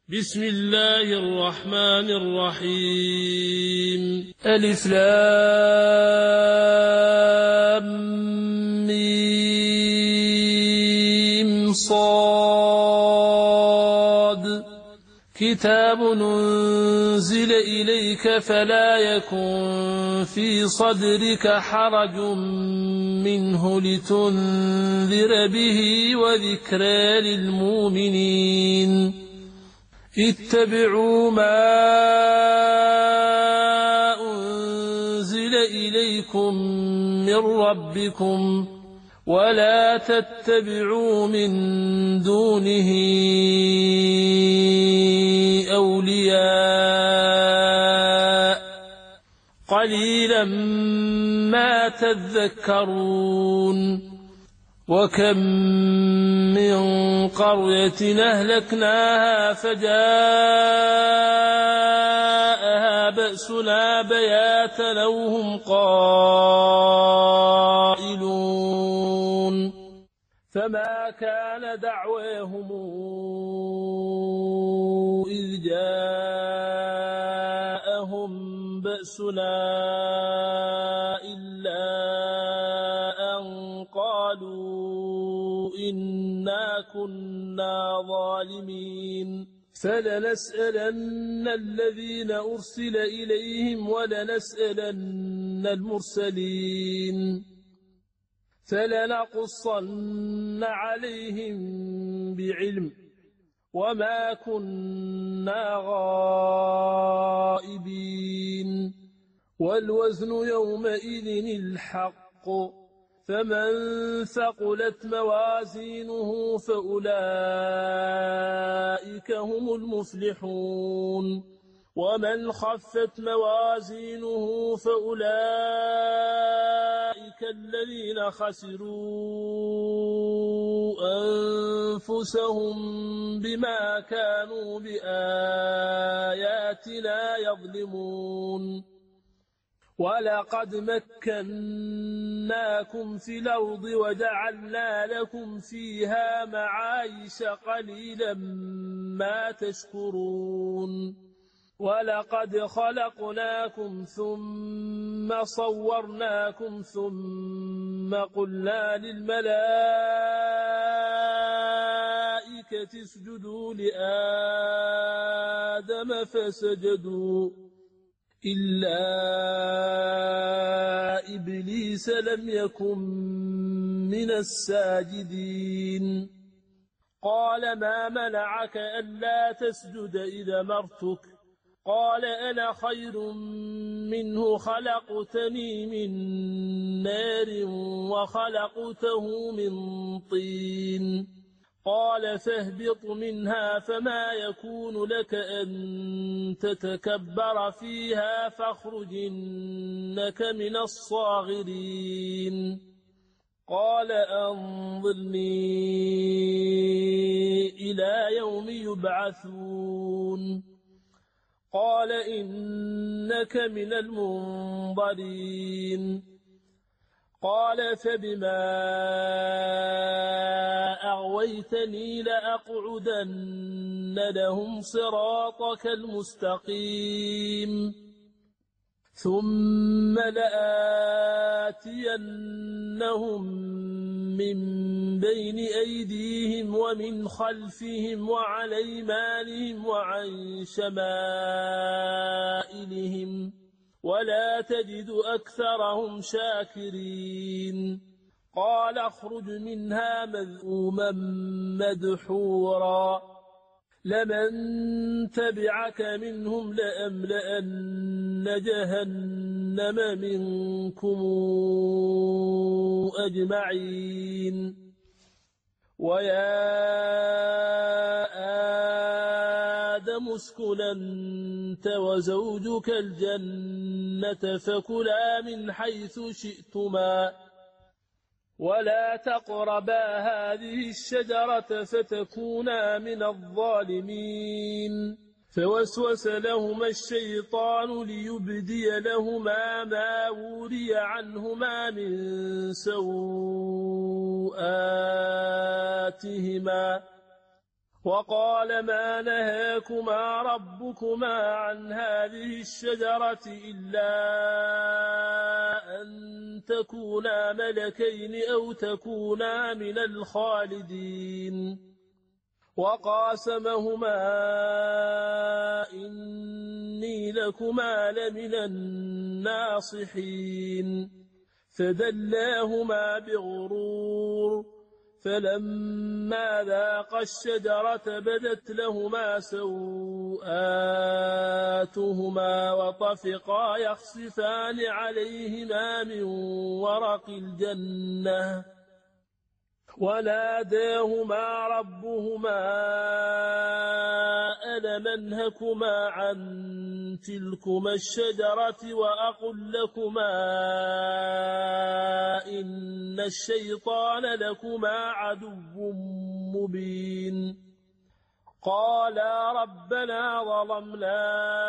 بسم الله الرحمن الرحيم ألف لام ميم صاد كتاب أنزل إليك فلا يكن في صدرك حرج منه لتنذر به وذكرى للمؤمنين اتبعوا ما أنزل إليكم من ربكم ولا تتبعوا من دونه أولياء قليلا ما تذكرون وكم من قرية أهلكناها فجاءها بأسنا بياتا أو هم قائلون فما كان دعواهم إذ جاءهم بأسنا إلا أن قالوا إنا كنا ظالمين فلنسألن الذين أرسل إليهم ولنسألن المرسلين فلنقصن عليهم بعلم وما كنا غائبين والوزن يومئذ الحق فمن ثقلت موازينه فأولئك هم المفلحون ومن خفت موازينه فأولئك الذين خسروا أنفسهم بما كانوا بآياتنا يظلمون ولقد مكناكم في الأرض وجعلنا لكم فيها معايش قليلا ما تشكرون ولقد خلقناكم ثم صورناكم ثم قلنا للملائكة اسجدوا لآدم فسجدوا إلا إبليس لم يكن من الساجدين قال ما منعك ألا تسجد إذا أمرتك قال أنا خير منه خلقتني من نار وخلقته من طين قال فاهبط منها فما يكون لك أن تتكبر فيها فاخرج إنك من الصاغرين قال أنظرني إلى يوم يبعثون قال إنك من المنظرين قال فبما أغويتني لأقعدن لهم صراطك المستقيم ثم لآتينهم من بين أيديهم ومن خلفهم وعن أيمانهم وعن شمائلهم ولا تجد أكثرهم شاكرين قال اخرج منها مذءوما مدحورا لمن تبعك منهم لأملأن جهنم منكم أجمعين ويا آدم اسكن أنت وزوجك الجنة فكلا من حيث شئتما ولا تقربا هذه الشجرة فتكونا من الظالمين فوسوس لهما الشيطان ليبدي لهما ما وري عنهما من سوءاتهما وقال ما نهاكما ربكما عن هذه الشجرة إلا أن تكونا ملكين أو تكونا من الخالدين وقاسمهما إني لكما لمن الناصحين فدلاهما بغرور فلما ذاقا الشجرة بدت لهما سوآتهما وطفقا يخصفان عليهما من ورق الجنة وناداهما ربهما ألم أنهكما عن تلكما الشجرة وأقل لكما إن الشيطان لكما عدو مبين قالا ربنا ظلمنا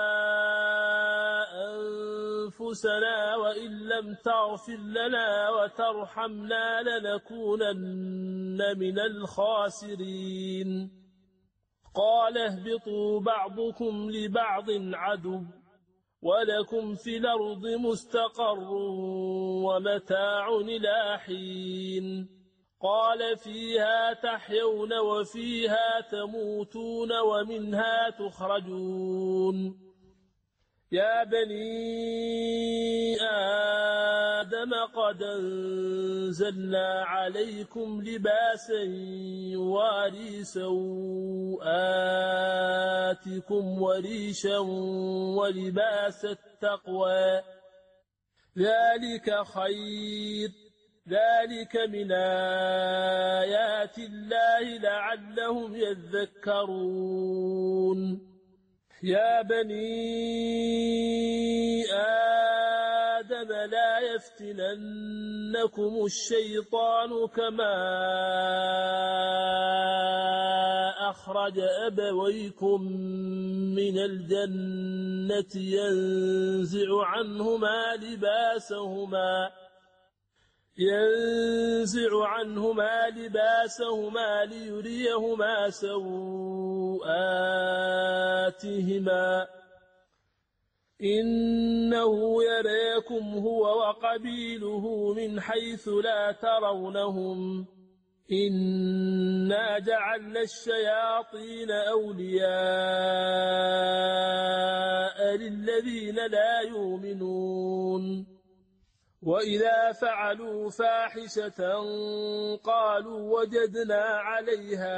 أنفسنا وإن لم تغفر لنا وترحمنا لنكونن من الخاسرين قال اهبطوا بعضكم لبعض عدو ولكم في الأرض مستقر ومتاع إلى حين قال فيها تحيون وفيها تموتون ومنها تخرجون يا بني آدم قد أنزلنا عليكم لباسا يواري سوآتكم وريشا ولباس التقوى ذلك خير ذلك من آيات الله لعلهم يذكرون يا بني آدم لا يفتننكم الشيطان كما أخرج أبويكم من الجنة ينزع عنهما لباسهما ليريهما سوآتهما إنه يراكم هو وقبيله من حيث لا ترونهم إنا جعلنا الشياطين أولياء للذين لا يؤمنون وإذا فعلوا فاحشة قالوا وجدنا عليها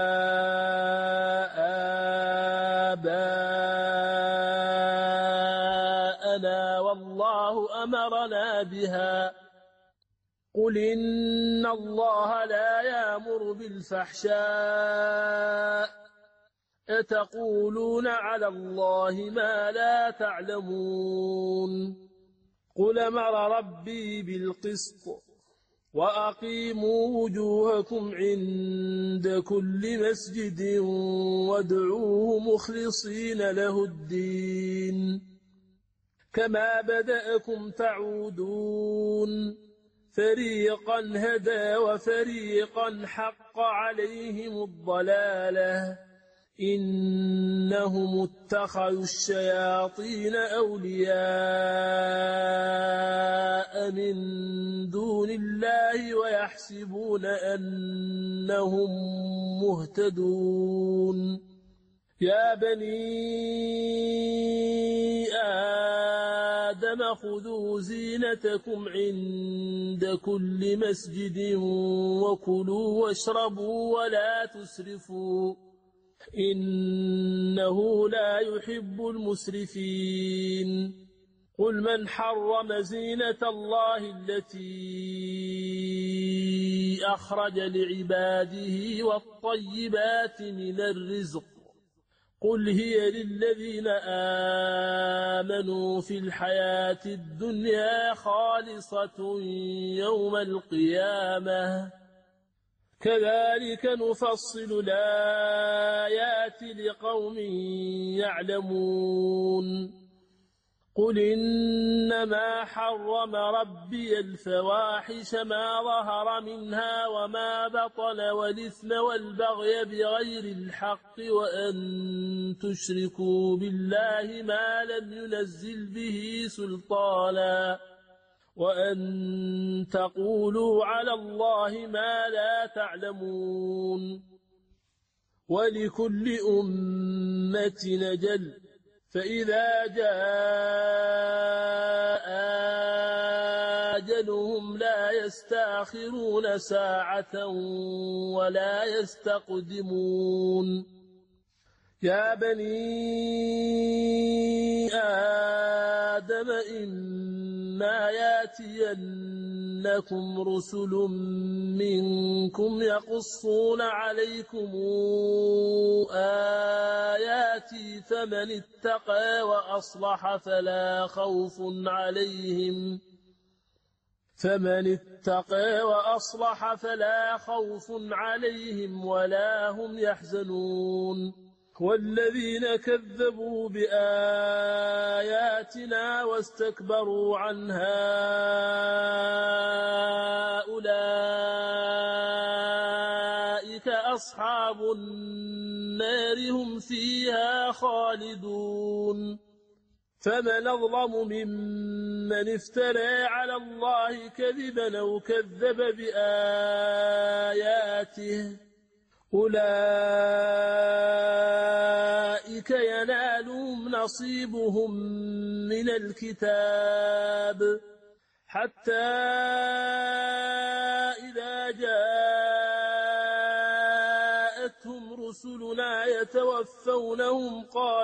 آباءنا والله أمرنا بها قل إن الله لا يأمر بالفحشاء أتقولون على الله ما لا تعلمون قل أمر ربي بالقسط وأقيموا وجوهكم عند كل مسجد وادعوه مخلصين له الدين كما بدأكم تعودون فريقا هدى وفريقا حق عليهم الضلالة إنهم اتخذوا الشياطين أولياء من دون الله ويحسبون أنهم مهتدون يا بني آدم خذوا زينتكم عند كل مسجد وكلوا واشربوا ولا تسرفوا إنه لا يحب المسرفين قل من حرم زينة الله التي أخرج لعباده والطيبات من الرزق قل هي للذين آمنوا في الحياة الدنيا خالصة يوم القيامة كذلك نفصل الآيات لقوم يعلمون قل إنما حرم ربي الفواحش ما ظهر منها وما بطن والإثم والبغي بغير الحق وأن تشركوا بالله ما لم ينزل به سلطانا وأن تقولوا على الله ما لا تعلمون ولكل أمة أجل فإذا جاء أجلهم لا يستأخرون ساعة ولا يستقدمون يا بني آدم إما ياتينكم رسل منكم يقصون عليكم آياتي فمن اتقى وأصلح فلا خوف عليهم ولا هم يحزنون والذين كذبوا بآياتنا واستكبروا عنها أولئك أصحاب النار هم فيها خالدون فمن أظلم ممن افترى على الله كذبا أو كذب بآياته أولئك ينالهم نصيبهم من الكتاب حتى إذا جاءتهم رسلنا يتوفونهم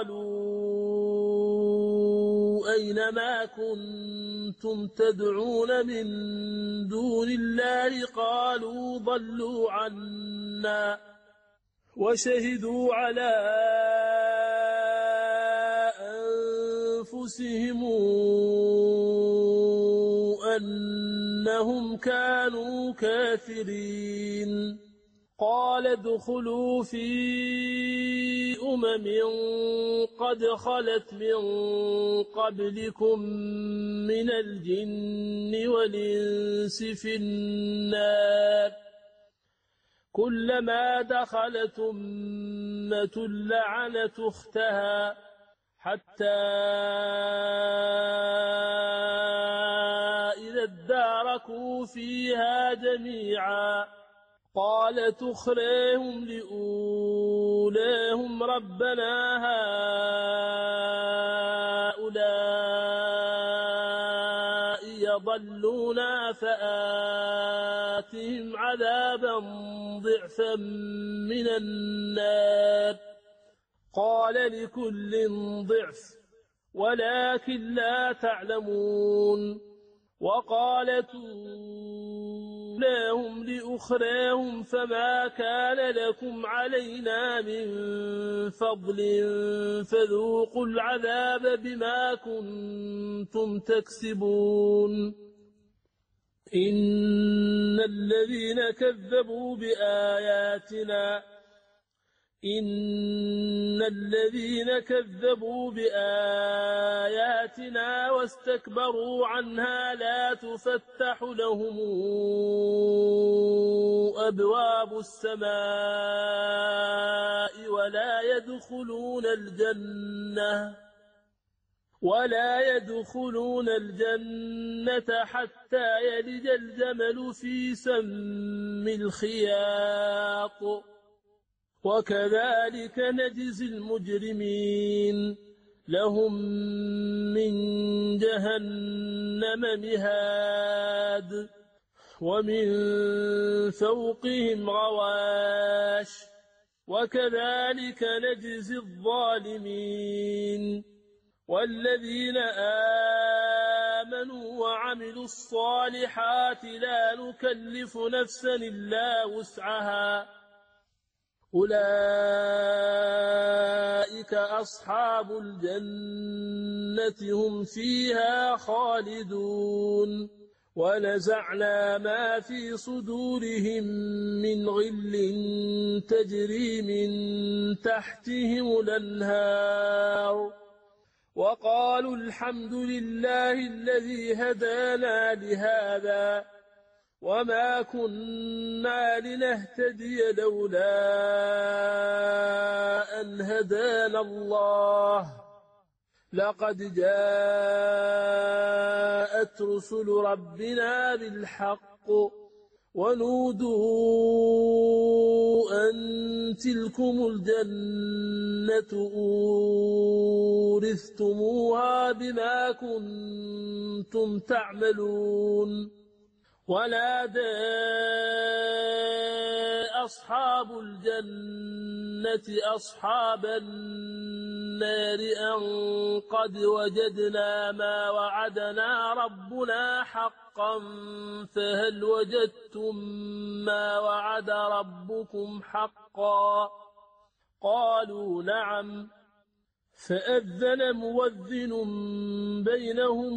قالوا أين ما كنتم تدعون من دون الله قالوا ضلوا عنا وشهدوا على أنفسهم أنهم كانوا كافرين قال ادخلوا في أمم قد خلت من قبلكم من الجن والإنس في النار كلما دخلت أمة لعنت أختها حتى إذا اداركوا فيها جميعا قالت أخراهم لأولاهم ربنا هؤلاء يضلونا فآتهم عذابا ضعفا من النار قال لكل ضعف ولكن لا تعلمون وقالت أولاهم لأخراهم فما كان لكم علينا من فضل فذوقوا العذاب بما كنتم تكسبون إن الذين كذبوا بآياتنا واستكبروا عنها لا تفتح لهم أبواب السماء ولا يدخلون الجنة حتى يلج الجمل في سم الخياط وكذلك نجزي المجرمين لهم من جهنم مهاد ومن فوقهم غواش وكذلك نجزي الظالمين والذين آمنوا وعملوا الصالحات لا نكلف نفسا إلا وسعها أولئك أصحاب الجنة هم فيها خالدون ونزعنا ما في صدورهم من غل تجري من تحتهم الأنهار وقالوا الحمد لله الذي هدانا لهذا وما كنا لنهتدي لولا أن هدانا الله لقد جاءت رسل ربنا بالحق ونودوا أن تلكم الجنة أورثتموها بما كنتم تعملون ونادى أصحاب الجنة أصحاب النار أن قد وجدنا ما وعدنا ربنا حقا فهل وجدتم ما وعد ربكم حقا قالوا نعم فأذن مؤذن بينهم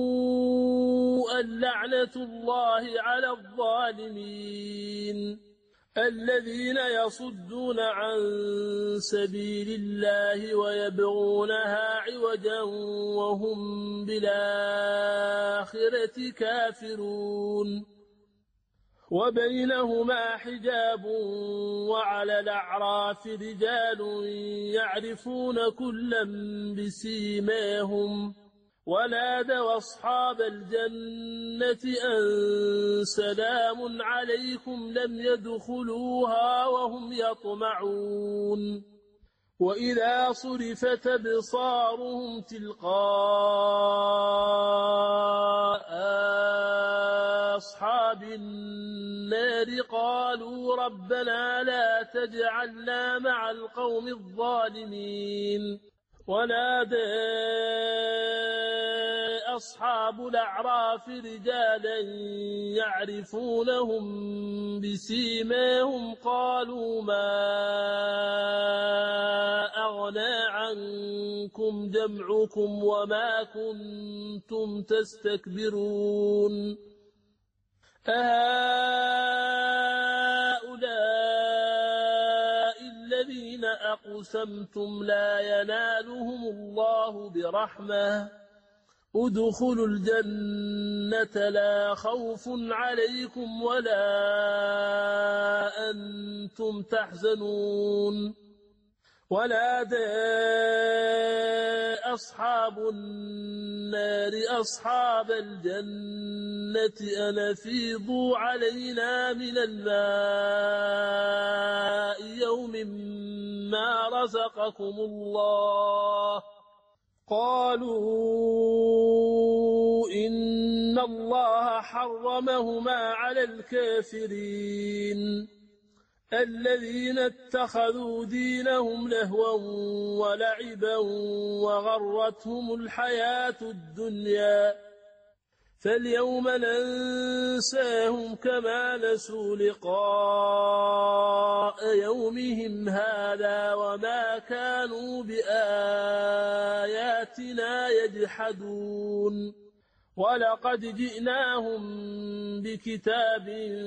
اللعنة الله على الظالمين الذين يصدون عن سبيل الله ويبغونها عوجا وهم بالآخرة كافرون وبينهما حجاب وعلى الأعراف رجال يعرفون كلا بسيماهم ونادوا أصحاب الجنة أن سلام عليكم لم يدخلوها وهم يطمعون وإذا صرفت أبصارهم تلقاء أصحاب النار قالوا ربنا لا تجعلنا مع القوم الظالمين ونادى أصحاب الأعراف رجالا يعرفونهم بسيماهم قالوا ما أغنى عنكم جمعكم وما كنتم تستكبرون أهؤلاء الذين أقسمتم لا ينالهم الله برحمة ادخلوا الجنة لا خوف عليكم ولا أنتم تحزنون ونادى أصحاب النار أصحاب الجنة أن أفيضوا علينا من الماء يوم ما رزقكم الله قالوا إن الله حرمهما على الكافرين الذين اتخذوا دينهم لهوا ولعبا وغرتهم الحياة الدنيا فاليوم ننساهم كما نسوا لقاء يومهم هذا وما كانوا بآياتنا يجحدون ولقد جئناهم بكتاب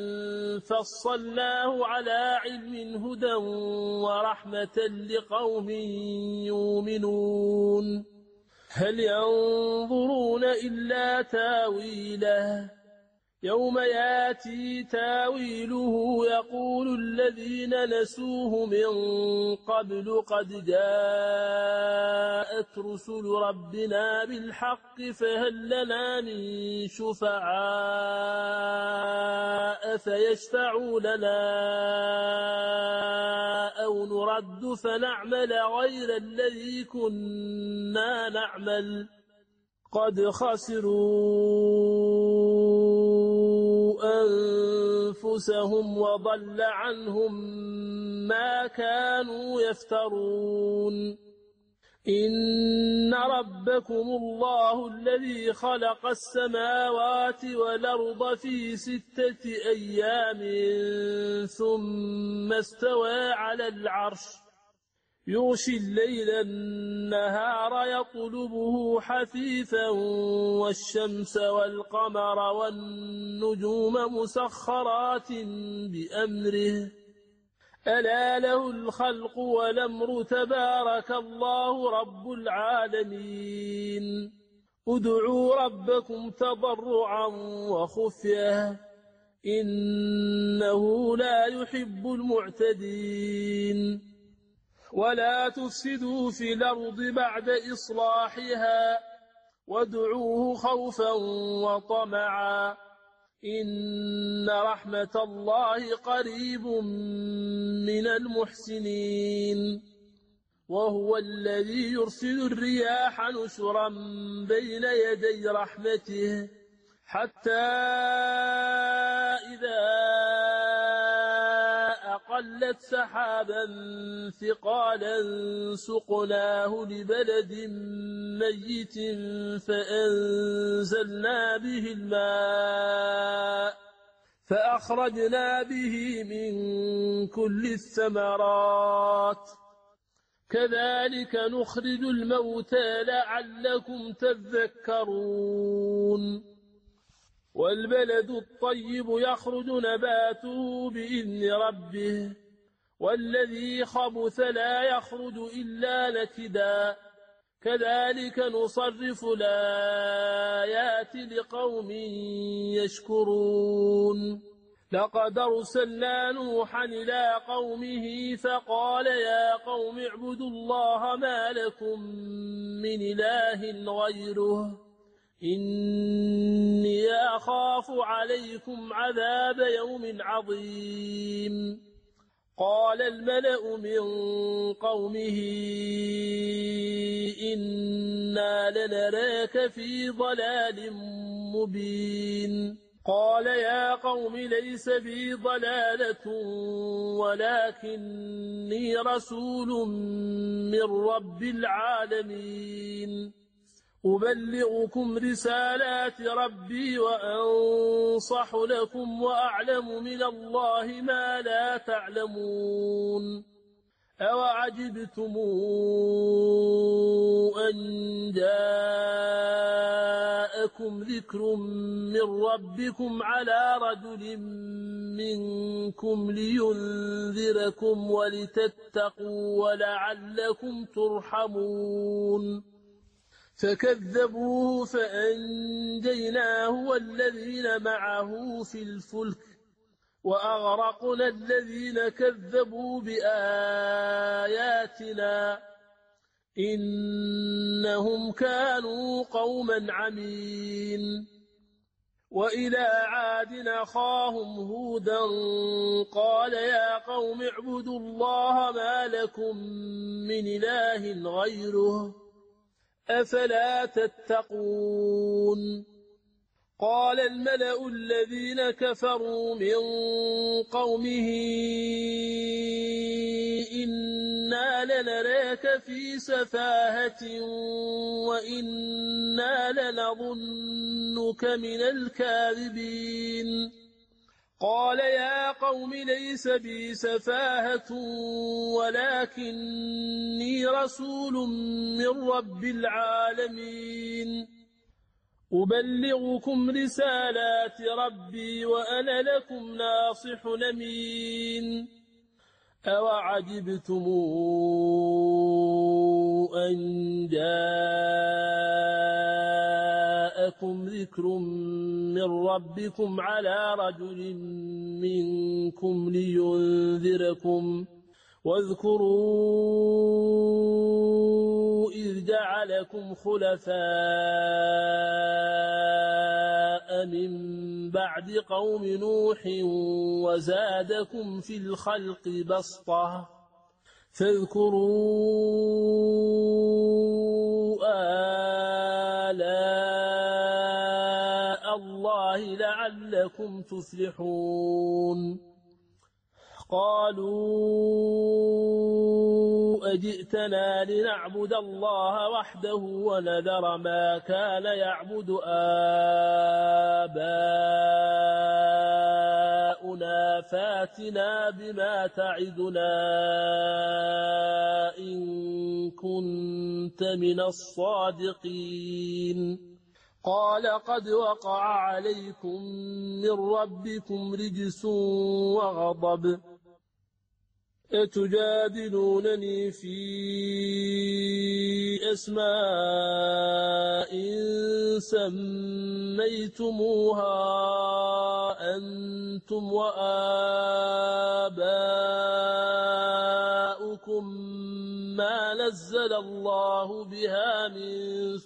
فصلناه على علم هدى ورحمة لقوم يؤمنون هل ينظرون إلا تاويله يوم ياتي تاويله يقول الذين نسوه من قبل قد جاءت رسل ربنا بالحق فهل لنا من شفعاء فيشفعوا لنا أو نرد فنعمل غير الذي كنا نعمل قد خسروا أنفسهم وضل عنهم ما كانوا يفترون إن ربكم الله الذي خلق السماوات والأرض في 6 أيام ثم استوى على العرش يغشي الليل النهار يطلبه حثيثا والشمس والقمر والنجوم مسخرات بأمره ألا له الخلق والأمر تبارك الله رب العالمين ادعوا ربكم تضرعا وخفية إنه لا يحب المعتدين ولا تفسدوا في الأرض بعد إصلاحها وادعوه خوفا وطمعا إن رحمة الله قريب من المحسنين وهو الذي يرسل الرياح نشرا بين يدي رحمته حتى إذا أقلت سحابا ثقالا سقناه لبلد ميت فأنزلنا به الماء فأخرجنا به من كل الثمرات كذلك نخرج الموتى لعلكم تذكرون والبلد الطيب يخرج نباته بإذن ربه والذي خبث لا يخرج إلا نكدا كذلك نصرف الآيات لقوم يشكرون لقد أرسلنا نوحا إلى قومه فقال يا قوم اعبدوا الله ما لكم من إله غيره إني أخاف عليكم عذاب يوم عظيم قال الملأ من قومه إنا لنراك في ضلال مبين قال يا قوم ليس بي ضلالة ولكني رسول من رب العالمين أبلغكم رسالات ربي وأنصح لكم وأعلم من الله ما لا تعلمون أوعجبتم أن جاءكم ذكر من ربكم على رجل منكم لينذركم ولتتقوا ولعلكم ترحمون فكذبوه فأنجيناه والذين معه في الفلك وأغرقنا الذين كذبوا بآياتنا إنهم كانوا قوما عمين وإلى عاد أخاهم هودا قال يا قوم اعبدوا الله ما لكم من إله غيره أفلا تتقون قال الملأ الذين كفروا من قومه إنا لنراك في سفاهة وإنا لنظنك من الكاذبين قال يا قوم ليس بي سفاهة ولكني رسول من رب العالمين أبلغكم رسالات ربي وأنا لكم ناصح أمين أوعجبتم أن جاءكم ذكر من ربكم على رجل منكم لينذركم واذكروا إذ جعلكم خلفاء من بعد قوم نوح وزادكم في الخلق بسطة فاذكروا آلاء الله لعلكم تفلحون قالوا أجئتنا لنعبد الله وحده ونذر ما كان يعبد آباؤنا فاتنا بما تعدنا إن كنت من الصادقين قال قد وقع عليكم من ربكم رجس وغضب أتجادلونني في أسماء سميتموها أنتم وآباؤكم ما نزل الله بها من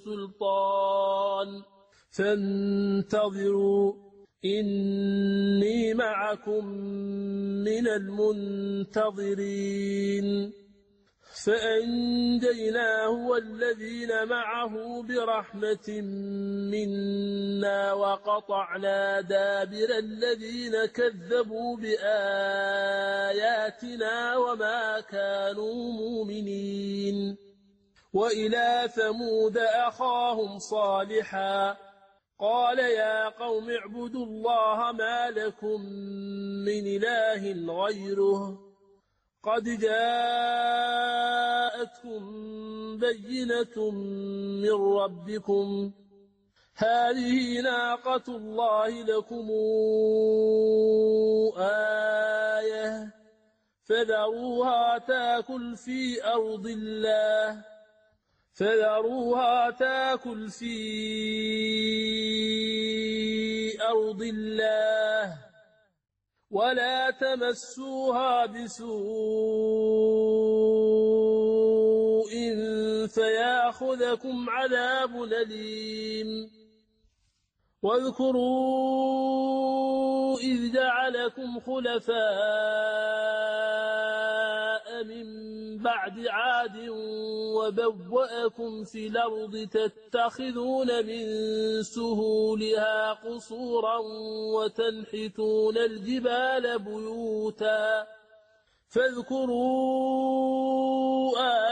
سلطان فانتظروا إني معكم من المنتظرين فأنجيناه والذين معه برحمة منا وقطعنا دابر الذين كذبوا بآياتنا وما كانوا مؤمنين وإلى ثمود أخاهم صالحا قال يا قوم اعبدوا الله ما لكم من إله غيره قد جاءتكم بينة من ربكم هذه ناقة الله لكم آية فذروها تاكل في أرض الله ولا تمسوها بسوء فيأخذكم عذاب أليم واذكروا إذ جعلكم خلفاء من بعد عاد وبوأكم في الأرض تتخذون من سهولها قصورا وتنحتون الجبال بيوتا فاذكروا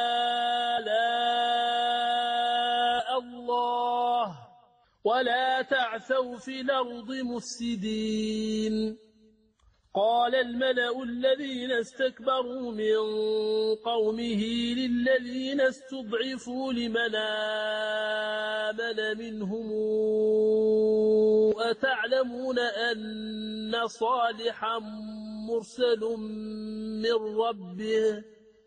آلاء الله ولا تعثوا في الأرض مفسدين قال الملأ الذين استكبروا من قومه للذين استضعفوا لمن آمن منهم أتعلمون أن صالحا مرسل من ربه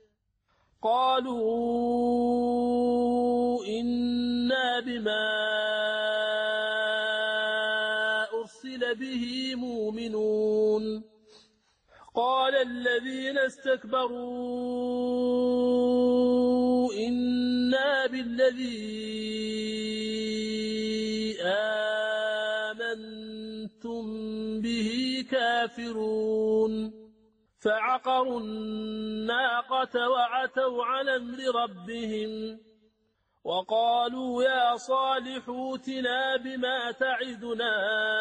قالوا إنا بما أرسل به مؤمنون قال الذين استكبروا إنا بالذي آمنتم به كافرون فعقروا الناقة وعتوا عن أمر ربهم وقالوا يا صالح ائتنا بما تعدنا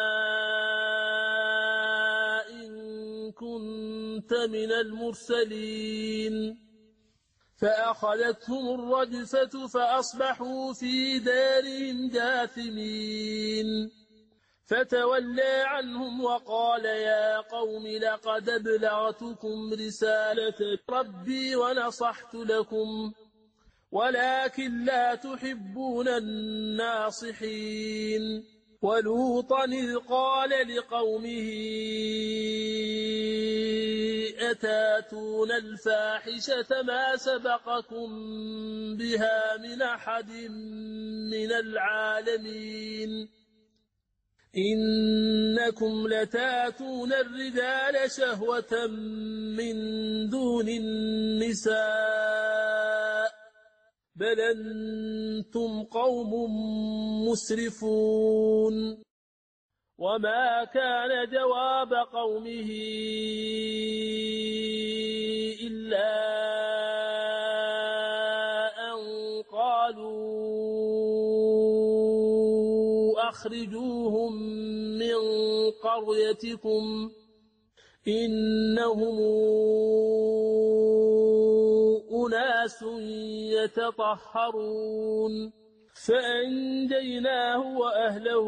إن كنت من المرسلين فأخذتهم الرجفة فأصبحوا في دارهم جاثمين فتولى عنهم وقال يا قوم لقد أبلغتكم رسالة ربي ونصحت لكم ولكن لا تحبون الناصحين ولوطا إذ قال لقومه أتاتون الفاحشة ما سبقكم بها من أحد من العالمين إنكم لتاتون الرجال شهوة من دون النساء بل أنتم قوم مسرفون وما كان جواب قومه إلا أن قالوا أخرجوهم من قريتكم إنهم أناس يتطهرون فأنجيناه وأهله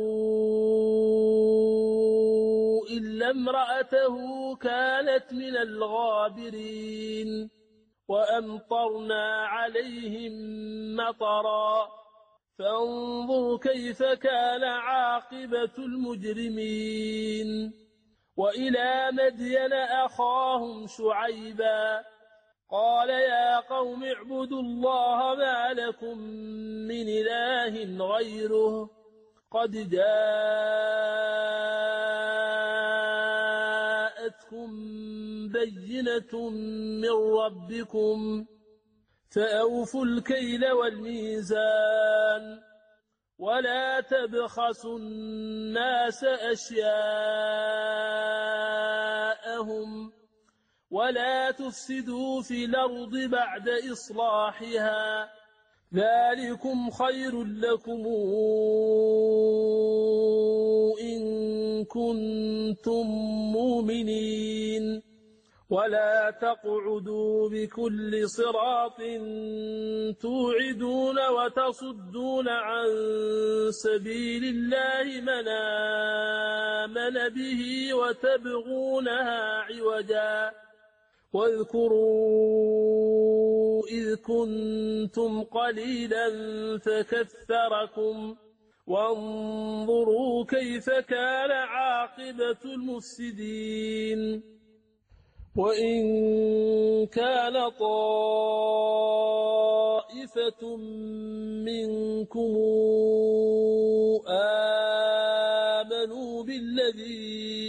إلا امرأته كانت من الغابرين وأمطرنا عليهم مطرا فانظر كيف كان عاقبة المجرمين وإلى مدين أخاهم شعيبا قال يا قوم اعبدوا الله ما لكم من إله غيره قد جاءتكم بينة من ربكم فأوفوا الكيل والميزان ولا تبخسوا الناس أشياءهم ولا تفسدوا في الأرض بعد إصلاحها ذلكم خير لكم إن كنتم مؤمنين ولا تقعدوا بكل صراط توعدون وتصدون عن سبيل الله من آمن به وتبغونها عوجا واذكروا إذ كنتم قليلا فكثركم وانظروا كيف كان عاقبة المفسدين وإن كان طائفة منكم آمنوا بالذي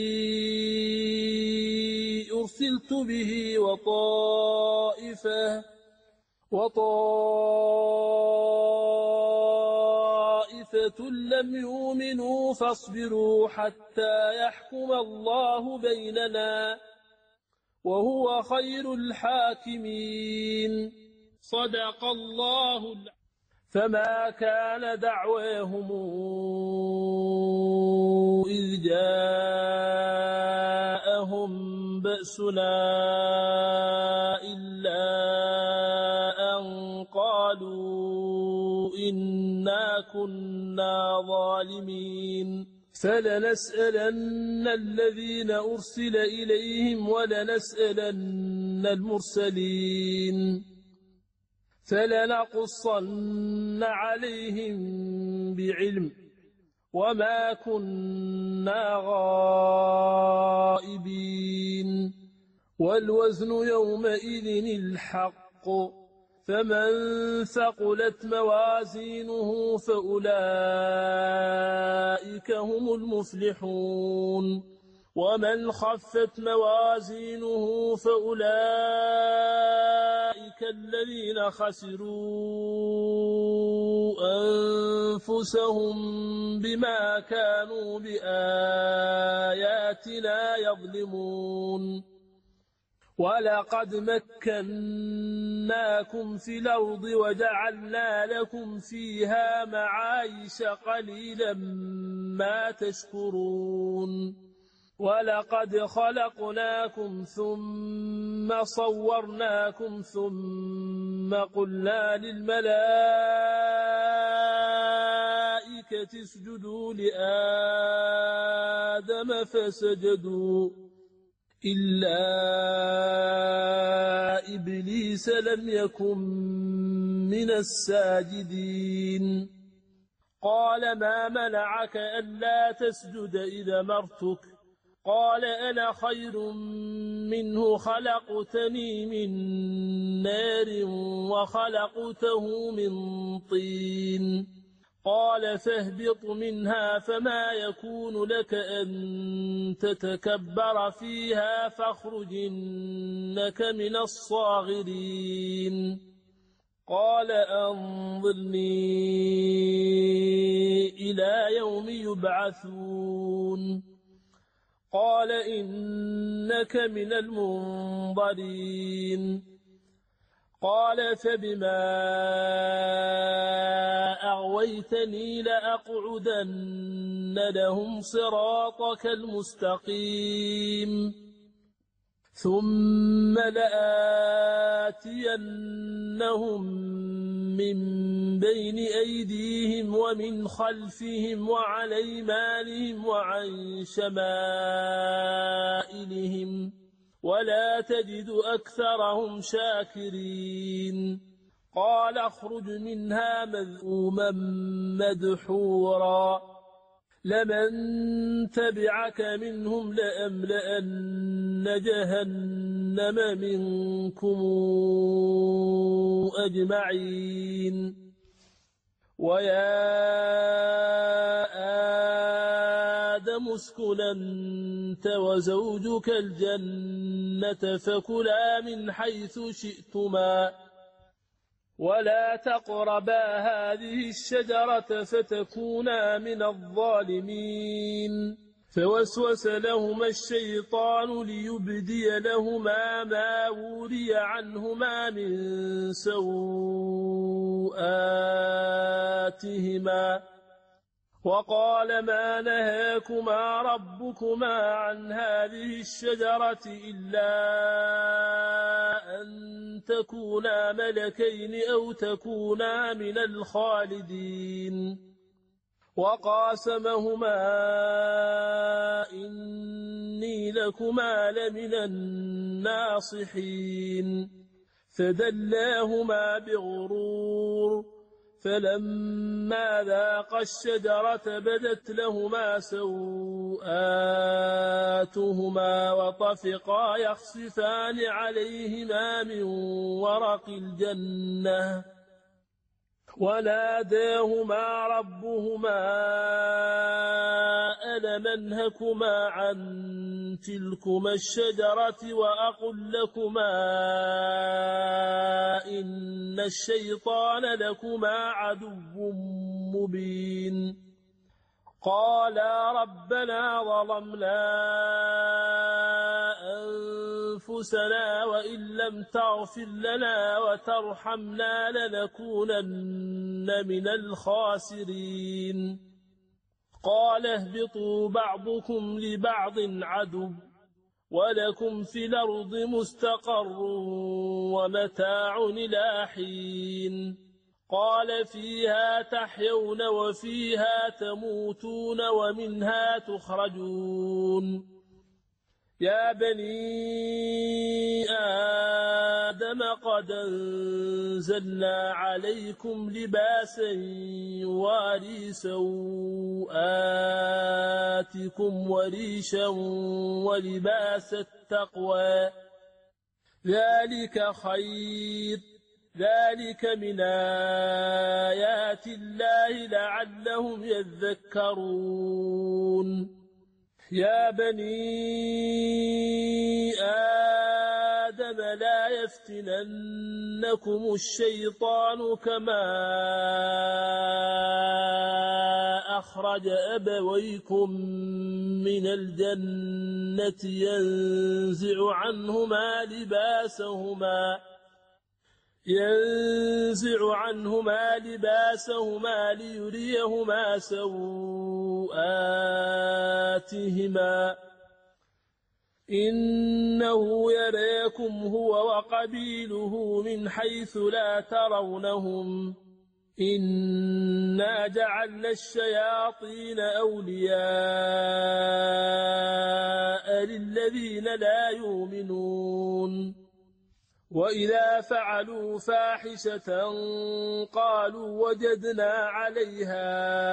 أرسلت به وطائفة لم يؤمنوا فاصبروا حتى يحكم الله بيننا وهو خير الحاكمين صدق الله فما كان دعواهم إذ جاءهم بأسنا إلا أن قالوا إنا كنا ظالمين فلنسألن الذين أرسل إليهم ولنسألن المرسلين فلنقصن عليهم بعلم وما كنا غائبين والوزن يومئذ الحق فمن ثقلت موازينه فأولئك هم المفلحون ومن خفت موازينه فأولئك الذين خسروا أنفسهم بما كانوا بآياتنا يظلمون ولقد مكناكم في الأرض وجعلنا لكم فيها معايش قليلا ما تشكرون ولقد خلقناكم ثم صورناكم ثم قلنا للملائكة اسجدوا لآدم فسجدوا إلا إبليس لم يكن من الساجدين قال ما منعك ألا تسجد إذا أمرتك قال أنا خير منه خلقتني من نار وخلقته من طين قال فاهبط منها فما يكون لك أن تتكبر فيها فاخرج إنك من الصاغرين قال أنظرني إلى يوم يبعثون قال إنك من المنظرين قال فبما أغويتني لأقعدن لهم صراطك المستقيم ثم لآتينهم من بين أيديهم ومن خلفهم وعن أيمانهم وعن شمائلهم ولا تجد أكثرهم شاكرين قال اخرج منها مذءوما مدحورا لمن تبعك منهم لأملأن جهنم منكم أجمعين ويا آدم اسكن أنت وزوجك الجنة فكلا من حيث شئتما ولا تقربا هذه الشجرة فتكونا من الظالمين فوسوس لهما الشيطان ليبدي لهما ما وري عنهما من سوآتهما وقال ما نهاكما ربكما عن هذه الشجرة إلا أن تكونا ملكين أو تكونا من الخالدين وقاسمهما إني لكما لمن الناصحين فدلاهما بغرور فلما ذاقا الشجرة بدت لهما سوآتهما وطفقا يخصفان عليهما من ورق الجنة وناداهما ربهما ألم أنهكما عن تلكما الشجرة وأقل لكما إن الشيطان لكما عدو مبين قالا ربنا ظلمنا أنفسنا وإن لم تغفر لنا وترحمنا لنكونن من الخاسرين قال اهبطوا بعضكم لبعض عدو ولكم في الأرض مستقر ومتاع إلى حين قال فيها تحيون وفيها تموتون ومنها تخرجون يا بني آدم قد أنزلنا عليكم لباسا يواري سوآتكم وريشا ولباس التقوى ذلك خير ذلك من آيات الله لعلهم يذكرون يا بني آدم لا يفتننكم الشيطان كما أخرج أبويكم من الجنة ينزع عنهما لباسهما ليريهما سوآتهما إنه يراكم هو وقبيله من حيث لا ترونهم إنا جعلنا الشياطين أولياء للذين لا يؤمنون وإذا فعلوا فاحشة قالوا وجدنا عليها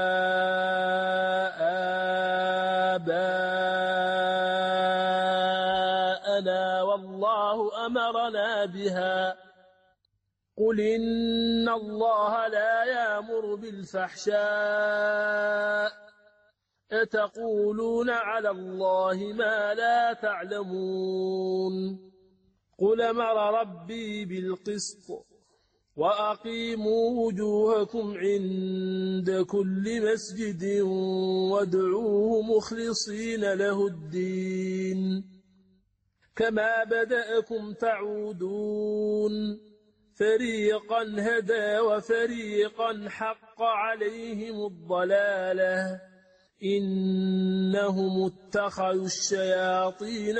آباءنا والله أمرنا بها قل إن الله لا يأمر بالفحشاء أتقولون على الله ما لا تعلمون قل أمر ربي بالقسط وأقيموا وجوهكم عند كل مسجد وادعوه مخلصين له الدين كما بدأكم تعودون فريقا هدى وفريقا حق عليهم الضلالة إنهم اتخذوا الشياطين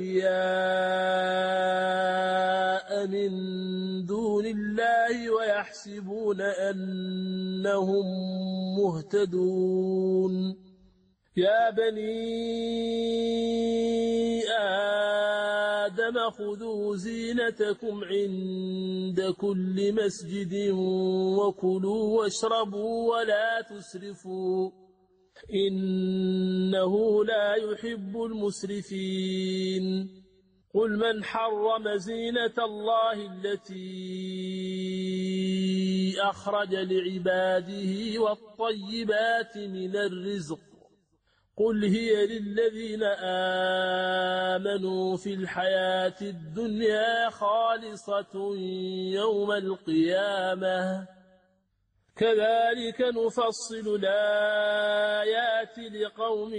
أولياء من دون الله ويحسبون أنهم مهتدون يا بني آدم خذوا زينتكم عند كل مسجد وكلوا واشربوا ولا تسرفوا إنه لا يحب المسرفين قل من حرم زينة الله التي أخرج لعباده والطيبات من الرزق قل هي للذين آمنوا في الحياة الدنيا خالصة يوم القيامة كذلك نفصل الآيات لقوم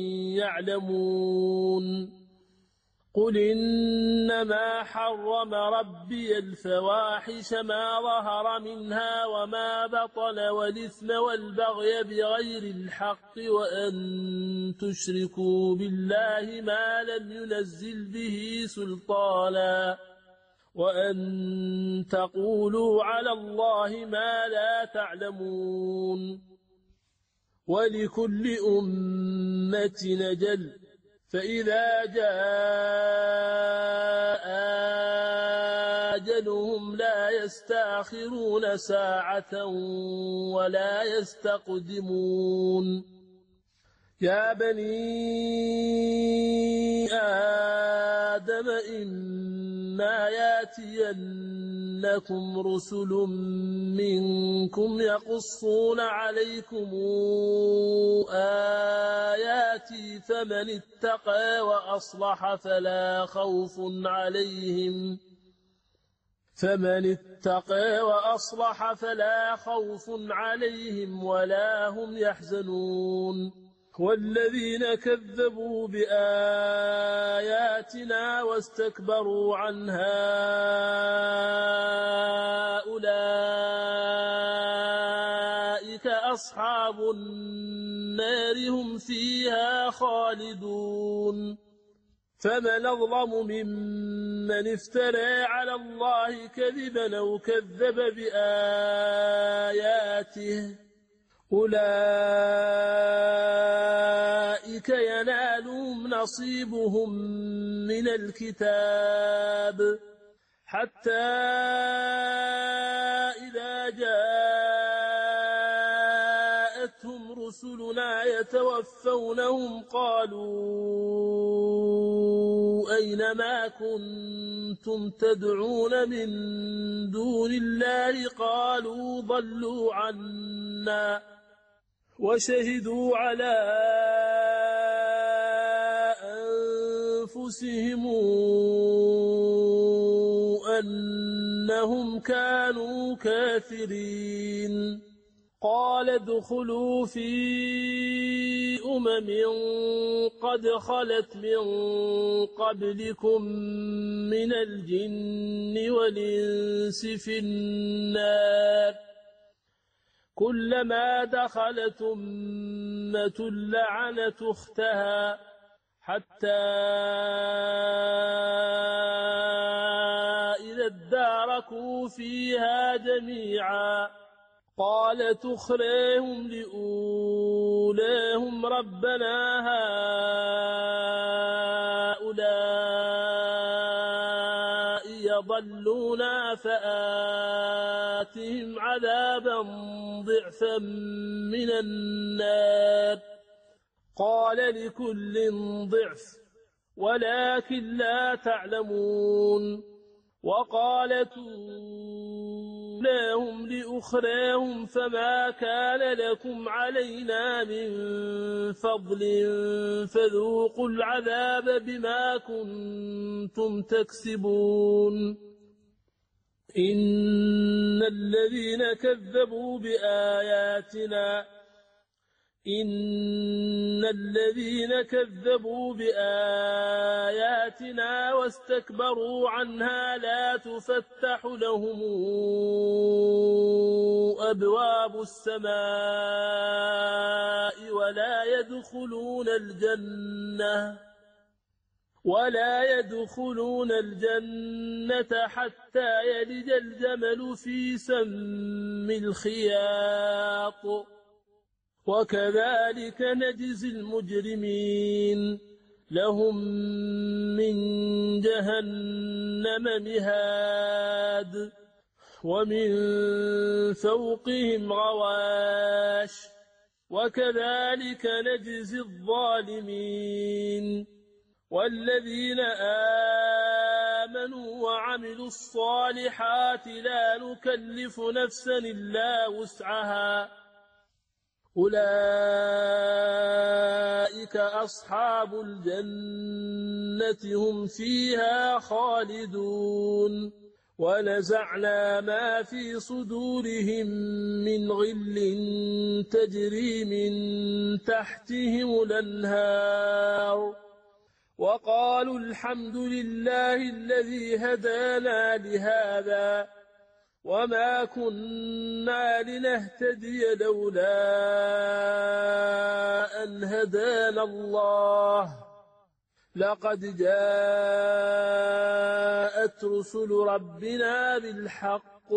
يعلمون قل إنما حرم ربي الفواحش ما ظهر منها وما بطن والإثم والبغي بغير الحق وأن تشركوا بالله ما لم ينزل به سلطانا وأن تقولوا على الله ما لا تعلمون ولكل أمة نجل فإذا جاء أجلهم لا يستأخرون ساعة ولا يستقدمون يا بني آدم إما ياتينكم رسل منكم يقصون عليكم آياتي فمن اتقى وأصلح فلا خوف عليهم ولا هم يحزنون والذين كذبوا بآياتنا واستكبروا عنها أولئك أصحاب النار هم فيها خالدون فمن أظلم ممن افترى على الله كذبا أو كذب بآياته أولئك ينالهم نصيبهم من الكتاب حتى إذا جاءتهم رسلنا يتوفونهم قالوا أين ما كنتم تدعون من دون الله قالوا ضلوا عنا وشهدوا على أنفسهم أنهم كانوا كافرين قال ادخلوا في قد خلت من قبلكم من الجن والإنس في النار كلما دخلت أمة لعنت أختها حتى إذا اداركوا فيها جميعا قالت أخراهم لأولاهم ربنا هؤلاء يضلونا فآتهم عذابا ضعفا من النار قال لكل ضعف ولكن لا تعلمون وقالت أولاهم لأخراهم فما كان لكم علينا من فضل فذوقوا العذاب بما كنتم تكسبون إن الذين كذبوا بآياتنا واستكبروا عنها لا تفتح لهم أبواب السماء ولا يدخلون الجنة حتى يلج الجمل في سم الخياط وكذلك نجزي المجرمين لهم من جهنم مهاد ومن فوقهم غواش وكذلك نجزي الظالمين والذين آمنوا وعملوا الصالحات لا نكلف نفسا إلا وسعها أولئك أصحاب الجنة هم فيها خالدون ونزعنا ما في صدورهم من غل تجري من تحتهم الأنهار وقالوا الحمد لله الذي هدانا لهذا وما كنا لنهتدي لولا أن هدانا الله لقد جاءت رسل ربنا بالحق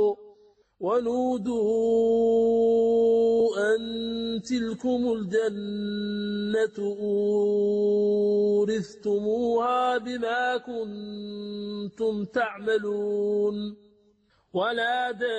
ونودوا أن تلكم الجنة أورثتموها بما كنتم تعملون ونادى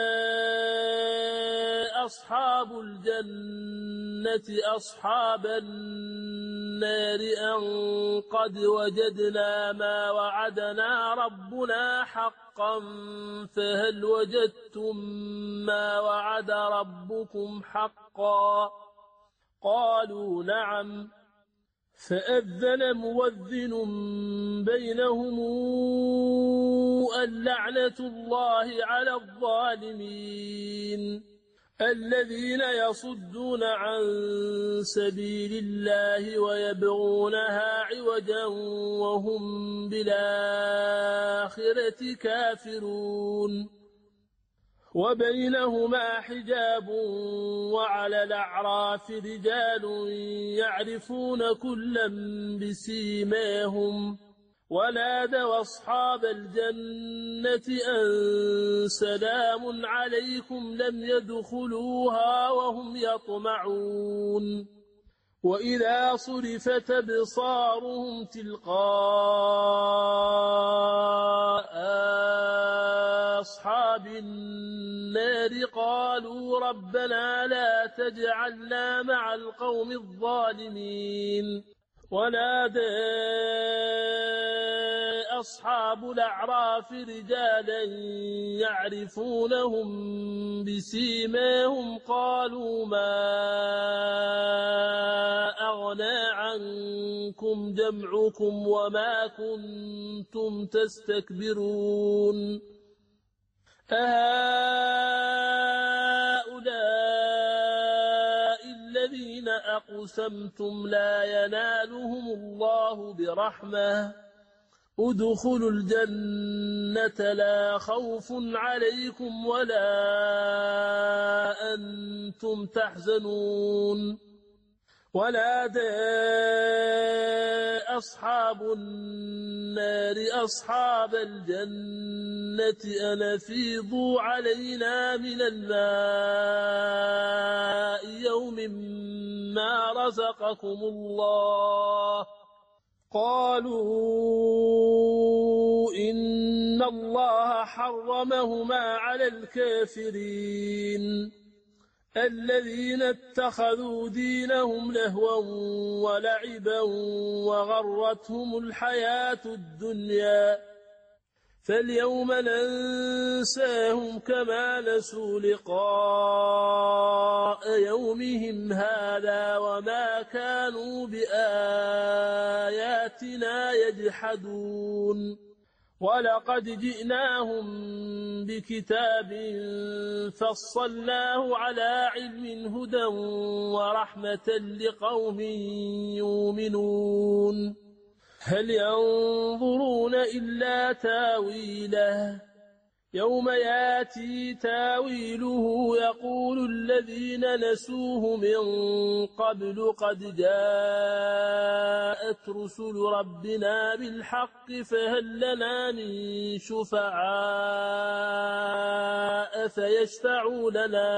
أصحاب الجنة أصحاب النار أن قد وجدنا ما وعدنا ربنا حقا فهل وجدتم ما وعد ربكم حقا قالوا نعم فأذن مؤذن بينهم اللعنة الله على الظالمين الذين يصدون عن سبيل الله ويبغونها عوجا وهم بالآخرة كافرون وبينهما حجاب وعلى الأعراف رجال يعرفون كلا بسيماهم ونادوا أصحاب الجنة أن سلام عليكم لم يدخلوها وهم يطمعون وإذا صرفت أبصارهم تلقاء أصحاب النار قالوا ربنا لا تجعلنا مع القوم الظالمين ونادى أصحاب الأعراف رجالا يعرفونهم بسيماهم قالوا ما أغنى عنكم جمعكم وما كنتم تستكبرون أهؤلاء الذين أقسمتم لا ينالهم الله برحمة ادخلوا الجنة لا خوف عليكم ولا أنتم تحزنون ونادى أصحاب النار أصحاب الجنة أن أفيضوا علينا من الماء يوم ما رزقكم الله قالوا إن الله حرمهما على الكافرين الذين اتخذوا دينهم لهوا ولعبا وغرتهم الحياة الدنيا فاليوم ننساهم كما نسوا لقاء يومهم هذا وما كانوا بآياتنا يجحدون ولقد جئناهم بكتاب فصلناه على علم هدى ورحمة لقوم يؤمنون هل ينظرون إلا تاويله يوم ياتي تاويله يقول الذين نسوه من قبل قد جاءت رسل ربنا بالحق فهل لنا من شفعاء فيشفعوا لنا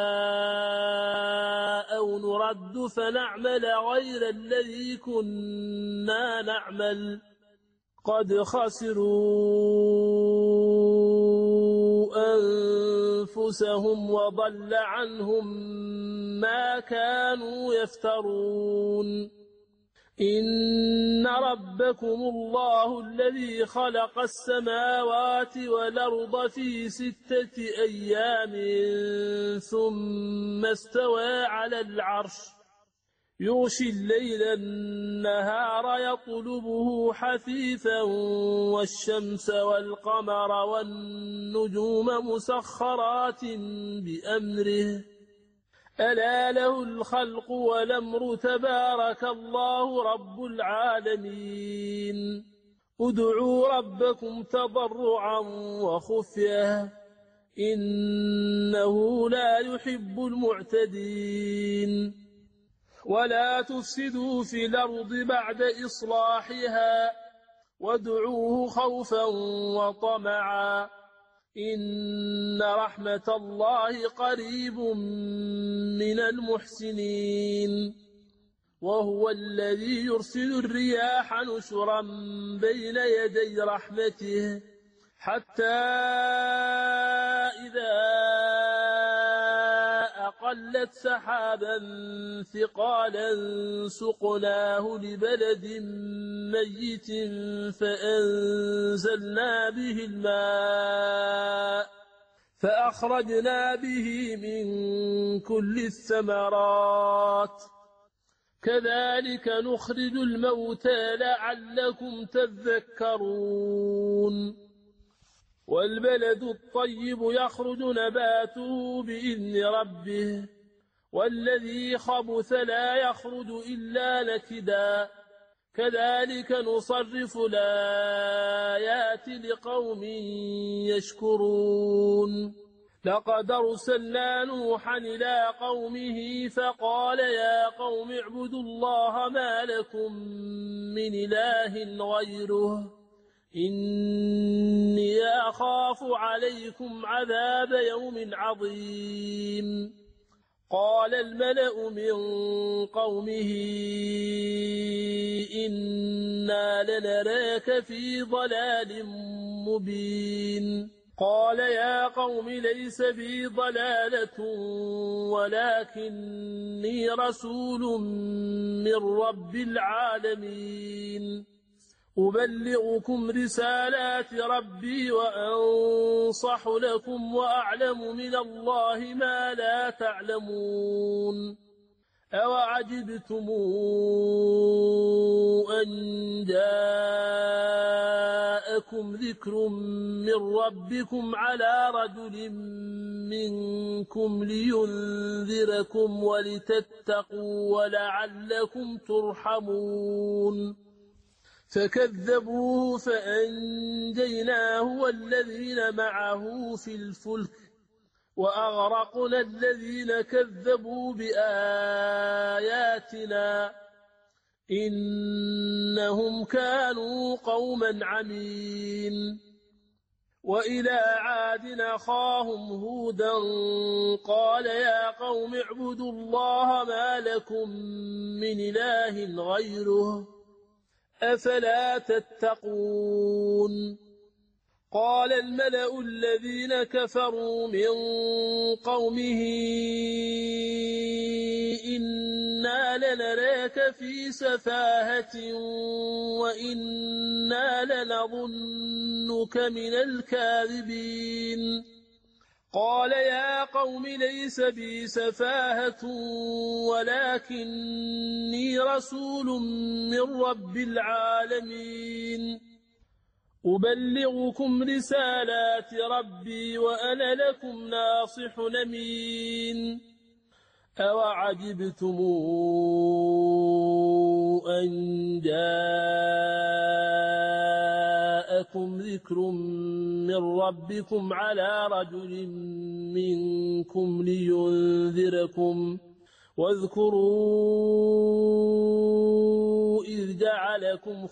أو نرد فنعمل غير الذي كنا نعمل قد خسروا أنفسهم وضل عنهم ما كانوا يفترون إن ربكم الله الذي خلق السماوات والأرض في 6 أيام ثم استوى على العرش يغشي الليل النهار يطلبه حثيثا والشمس والقمر والنجوم مسخرات بأمره ألا له الخلق والأمر تبارك الله رب العالمين ادعوا ربكم تضرعا وخفية إنه لا يحب المعتدين ولا تفسدوا في الأرض بعد إصلاحها وادعوه خوفا وطمعا إن رحمة الله قريب من المحسنين وهو الذي يرسل الرياح نشرا بين يدي رحمته حتى إذا أقلت سحابا ثقالا سقناه لبلد ميت فأنزلنا به الماء فأخرجنا به من كل الثمرات كذلك نخرج الموتى لعلكم تذكرون والبلد الطيب يخرج نباته بإذن ربه والذي خبث لا يخرج إلا نكدا كذلك نصرف الآيات لقوم يشكرون لقد أرسلنا نوحا إلى قومه فقال يا قوم اعبدوا الله ما لكم من إله غيره إني أخاف عليكم عذاب يوم عظيم قال الملأ من قومه إنا لنراك في ضلال مبين قال يا قوم ليس بي ضلالة ولكني رسول من رب العالمين أبلغكم رسالات ربي وأنصح لكم وأعلم من الله ما لا تعلمون أوعجبتم أن جاءكم ذكر من ربكم على رجل منكم لينذركم ولتتقوا ولعلكم ترحمون فكذبوه فأنجيناه والذين معه في الفلك وأغرقنا الذين كذبوا بآياتنا إنهم كانوا قوما عمين وإلى عاد أخاهم هودا قال يا قوم اعبدوا الله ما لكم من إله غيره أفلا تتقون قال الملأ الذين كفروا من قومه إنا لنراك في سفاهة وإنا لنظنك من الكاذبين قال يا قوم ليس بي سفاهة ولكني رسول من رب العالمين أبلغكم رسالات ربي وأنا لكم ناصح أمين أوعجبتم أن جاءكم ذكر من ربكم على رجل منكم لينذركم واذكروا إذ جعلكم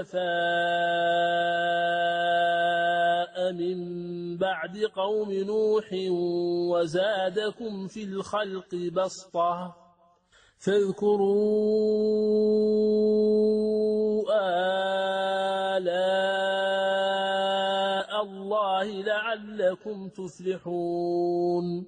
خلفاء من بعد قوم نوح وزادكم في الخلق بسطة فاذكروا آلاء الله الله لعلكم تفلحون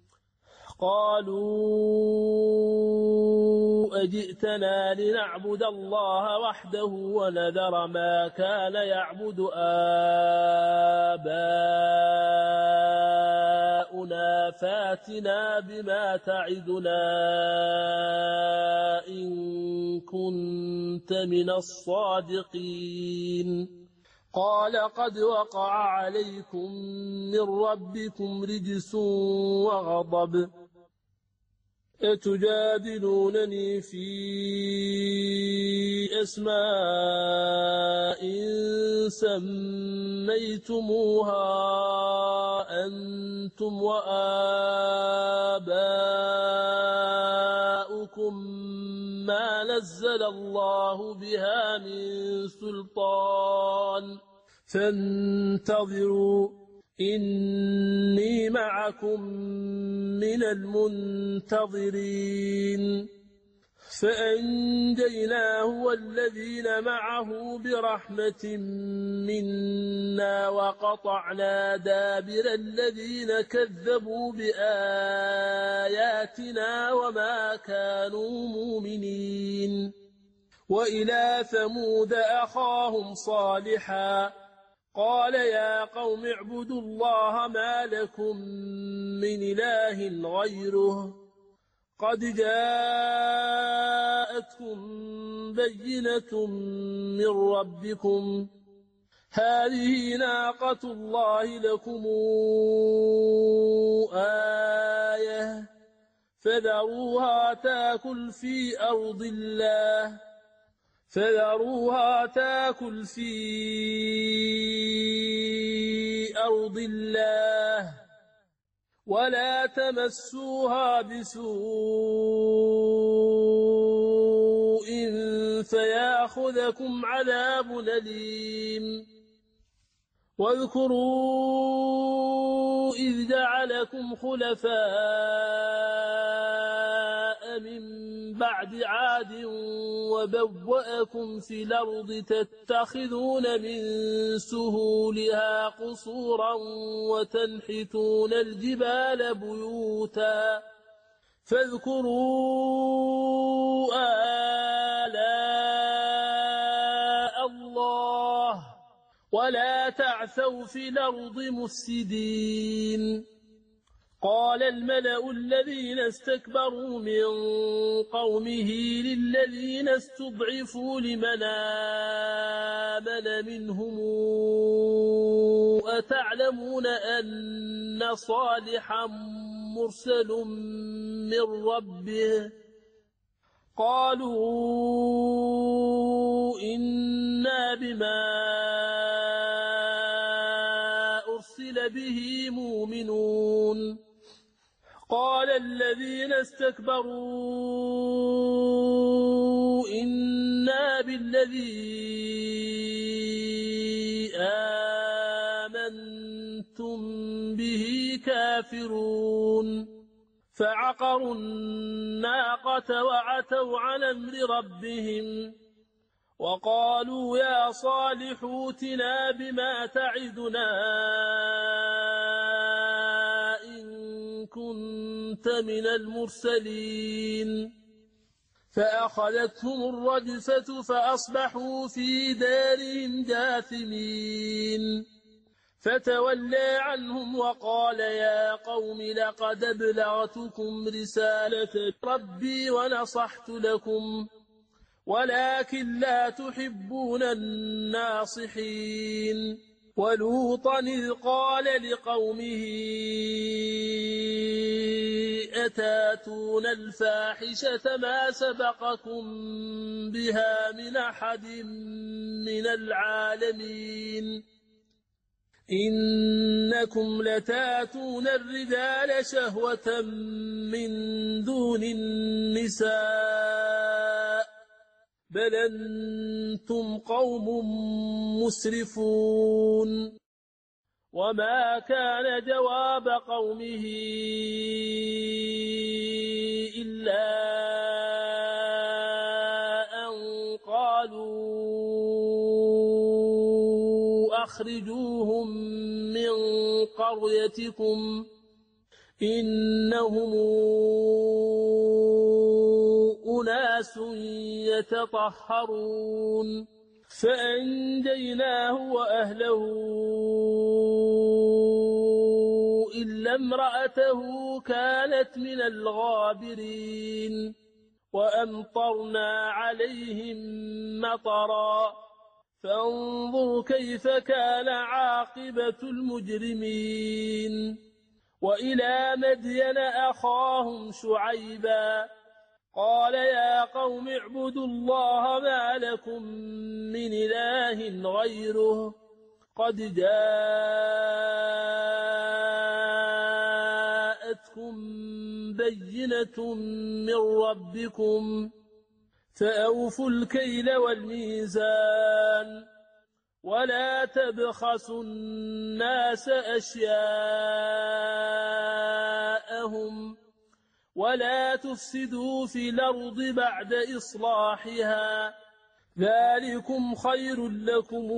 قالوا أجئتنا لنعبد الله وحده ونذر ما كان يعبد آباؤنا فاتنا بما تعدنا إن كنت من الصادقين قال قد وقع عليكم من ربكم رجس وغضب أتجادلونني في أسماء سميتموها أنتم وآباؤكم ما نزل الله بها من سلطان فانتظروا إني معكم من المنتظرين فأنجيناه والذين معه برحمة منا وقطعنا دابر الذين كذبوا بآياتنا وما كانوا مؤمنين وإلى ثمود أخاهم صالحا قال يا قوم اعبدوا الله ما لكم من إله غيره قد جاءتكم بينة من ربكم هذه ناقة الله لكم آية فذروها تاكل في أرض الله ولا تمسوها بسوء فيأخذكم عذاب أليم واذكروا إذ جعلكم خلفاء من بعد عاد وبوأكم في الأرض تتخذون من سهولها قصورا وتنحتون الجبال بيوتا فاذكروا آلاء الله ولا تعثوا في الأرض مفسدين قال الملأ الذين استكبروا من قومه للذين استضعفوا لمن آمن منهم أتعلمون أن صالحا مرسل من ربه قالوا إنا بما أرسل به مؤمنون قال الذين استكبروا إنا بالذي آمنتم به كافرون فعقروا الناقة وعتوا عن أمر ربهم وقالوا يا صالح ائتنا بما تعدنا إن كنت من المرسلين فأخذتهم الرجفة فأصبحوا في دارهم جاثمين فتولى عنهم وقال يا قوم لقد أبلغتكم رسالة ربي ونصحت لكم ولكن لا تحبون الناصحين ولوطا إذ قال لقومه أتاتون الفاحشة ما سبقكم بها من أحد من العالمين إنكم لتاتون الرجال شهوة من دون النساء بل أنتم قوم مسرفون وما كان جواب قومه إلا أن قالوا أخرجوهم من قريتكم إنهم أناس يتطهرون فأنجيناه وأهله إلا امرأته كانت من الغابرين وأمطرنا عليهم مطرا فانظر كيف كان عاقبة المجرمين وإلى مدين أخاهم شعيبا قال يا قوم اعبدوا الله ما لكم من إله غيره قد جاءتكم بينة من ربكم فأوفوا الكيل والميزان ولا تبخسوا الناس أشياءهم ولا تفسدوا في الأرض بعد إصلاحها ذلكم خير لكم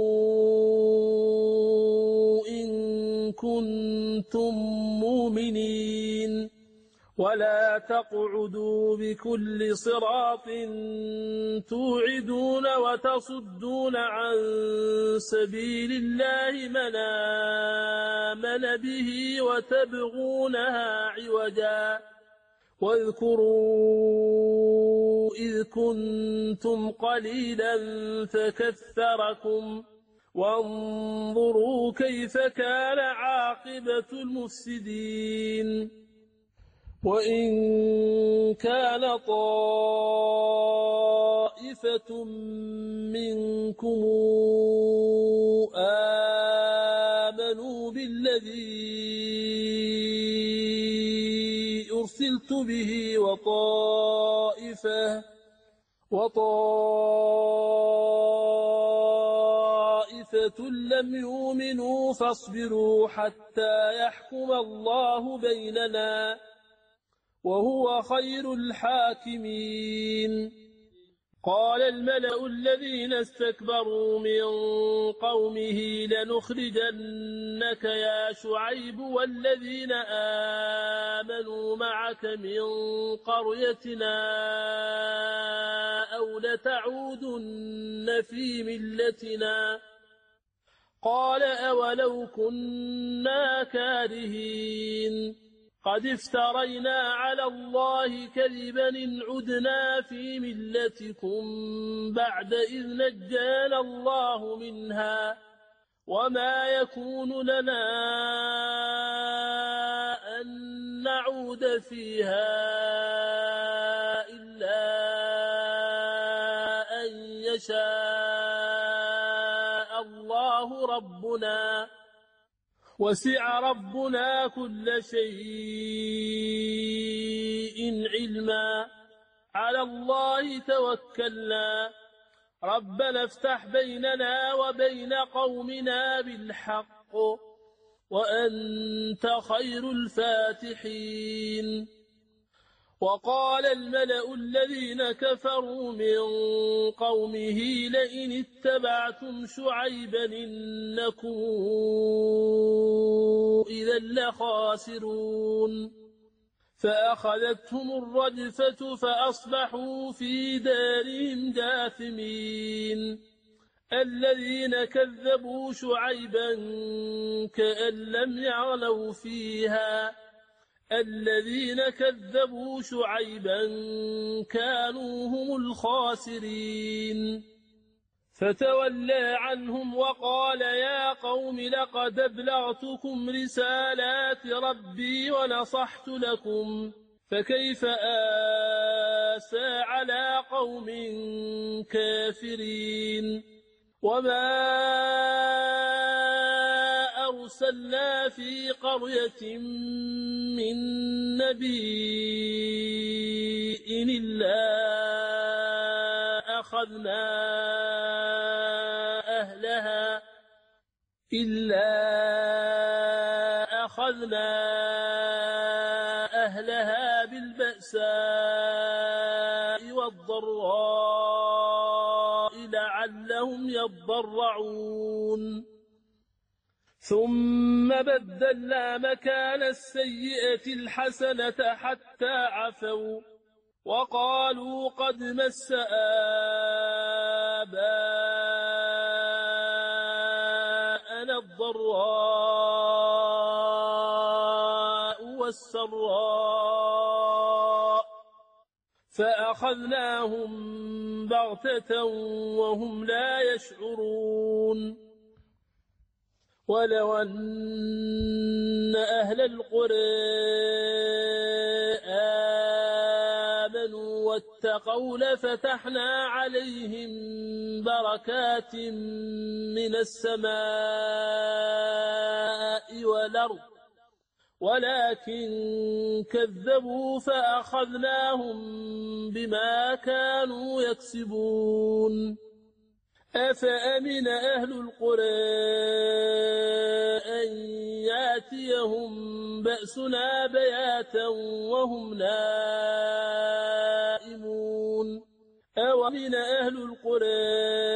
إن كنتم مؤمنين ولا تقعدوا بكل صراط توعدون وتصدون عن سبيل الله من آمن به وتبغونها عوجا واذكروا إذ كنتم قليلا فكثركم وانظروا كيف كان عاقبة المفسدين وإن كان طائفة منكم آمنوا بالذي أرسلت به وطائفة لم يؤمنوا فاصبروا حتى يحكم الله بيننا وهو خير الحاكمين قال الملأ الذين استكبروا من قومه لنخرجنك يا شعيب والذين آمنوا معك من قريتنا أو لتعودن في ملتنا قال أولو كنا كارهين قد افترينا على الله كذبا إن عدنا في ملتكم بعد إذ نجانا الله منها وما يكون لنا أن نعود فيها إلا أن يشاء الله ربنا وسع ربنا كل شيء علما على الله توكلنا ربنا افتح بيننا وبين قومنا بالحق وأنت خير الفاتحين وقال الملأ الذين كفروا من قومه لئن اتبعتم شعيبا إنكم إذا لخاسرون فأخذتهم الرجفة فأصبحوا في دارهم جاثمين الذين كذبوا شعيبا كأن لم يعلوا فيها الذين كذبوا شعيبا كانوا هم الخاسرين فتولى عنهم وقال يا قوم لقد أبلغتكم رسالات ربي ونصحت لكم فكيف آسى على قوم كافرين وما أرسلنا في قرية من نبي إلا أخذنا أهلها بالبأساء والضراء لعلهم يضرعون ثم بدلنا مكان السيئة الحسنة حتى عفوا وقالوا قد مس آباءنا الضراء والسراء فأخذناهم بغتة وهم لا يشعرون ولو أن أهل القرى آمنوا واتقوا لفتحنا عليهم بركات من السماء والأرض ولكن كذبوا فأخذناهم بما كانوا يكسبون أفأمن أهل القرى أن يأتيهم بأسنا بياتا وهم نائمون أومن أهل القرى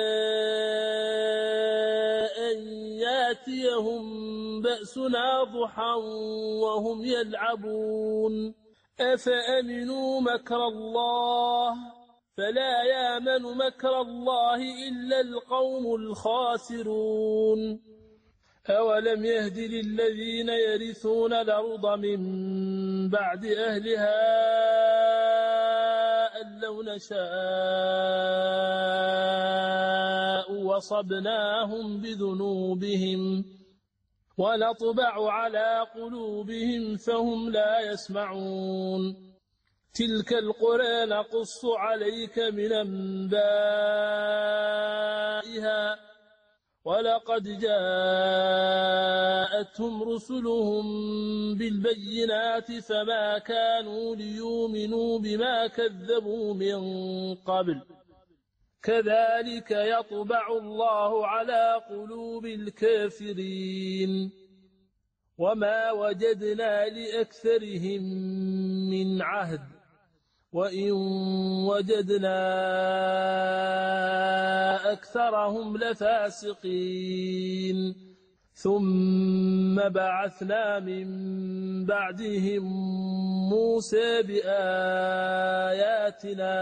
أن يأتيهم بأسنا ضحى وهم يلعبون أفأمنوا مكر الله فلا يأمن مكر الله إلا القوم الخاسرون أولم يهد للذين يرثون الأرض من بعد أهلها أن لو نشاء وصبناهم بذنوبهم ونطبع على قلوبهم فهم لا يسمعون تلك القرى نقص عليك من أنبائها ولقد جاءتهم رسلهم بالبينات فما كانوا ليؤمنوا بما كذبوا من قبل كذلك يطبع الله على قلوب الكافرين وما وجدنا لأكثرهم من عهد وإن وجدنا أكثرهم لفاسقين ثم بعثنا من بعدهم موسى بآياتنا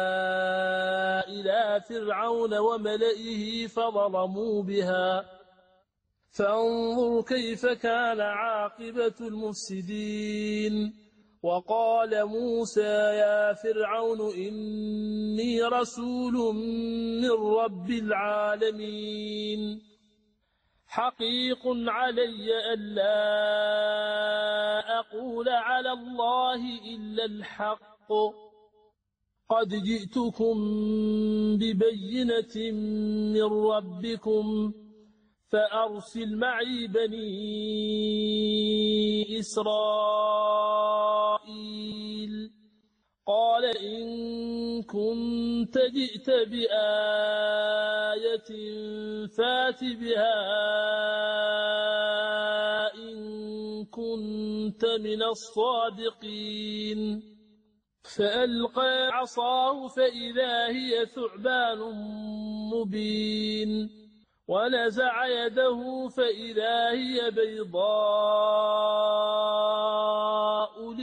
إلى فرعون وملئه فظلموا بها فانظر كيف كان عاقبة المفسدين وقال موسى يا فرعون إني رسول من رب العالمين حقيق علي ألا أقول على الله إلا الحق قد جئتكم ببينة من ربكم فأرسل معي بني إسرائيل قال إن كنت جئت بآية فات بها إن كنت من الصادقين فألقى عصاه فإذا هي ثعبان مبين ونزع يده فإذا هي بيضاء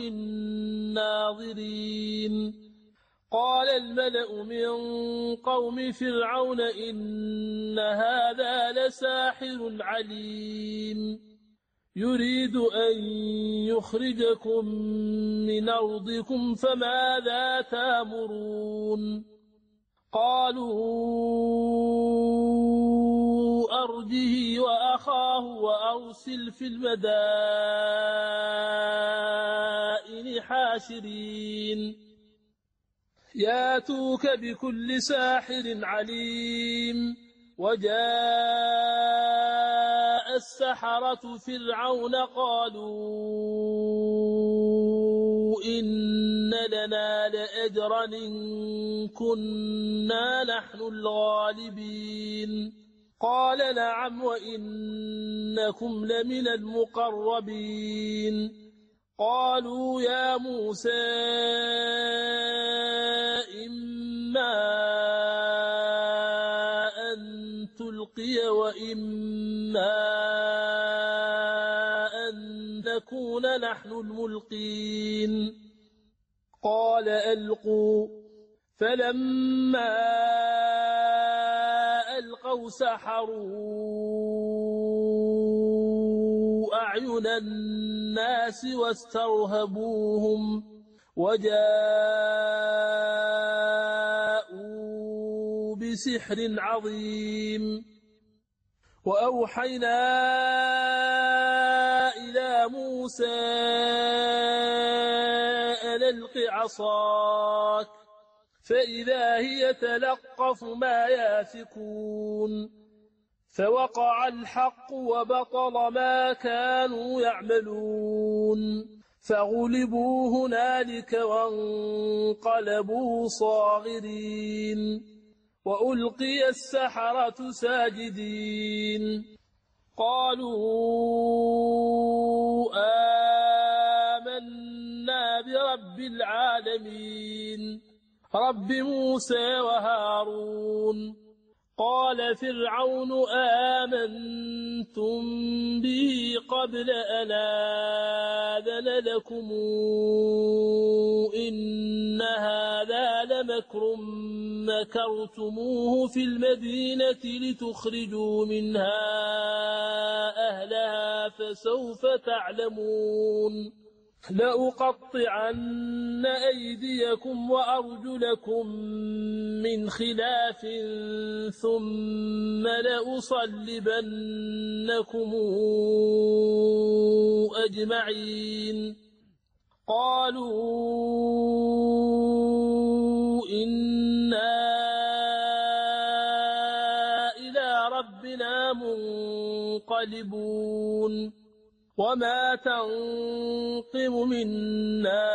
للناظرين قال الملأ من قوم فرعون إن هذا لساحر عليم يريد أن يخرجكم من أرضكم فماذا تأمرون قالوا أرجه وأخاه وأرسل في المدائن حاشرين ياتوك بكل ساحر عليم وجاء السحرة فرعون قالوا إن لنا لأجرا إن كنا نحن الغالبين قال نعم وإنكم لمن المقربين قالوا يا موسى إما أن تلقي وإما ملقين قال ألقوا فلما ألقوا سحروا أعين الناس واسترهبوهم وجاءوا بسحر عظيم وأوحينا إلى موسى أن ألق عصاك فإذا هي تلقف ما يافكون فوقع الحق وبطل ما كانوا يعملون فغلبوا هنالك وانقلبوا صاغرين وألقي السحرة ساجدين قالوا آمنا برب العالمين رب موسى وهارون قال فرعون آمنتم به قبل أن آذن لكم إن هذا لمكر مكرتموه في المدينة لتخرجوا منها أهلها فسوف تعلمون لأقطعن أيديكم وأرجلكم من خلاف ثم لأصلبنكم أجمعين قالوا إنا إلى ربنا منقلبون وما تنقم منا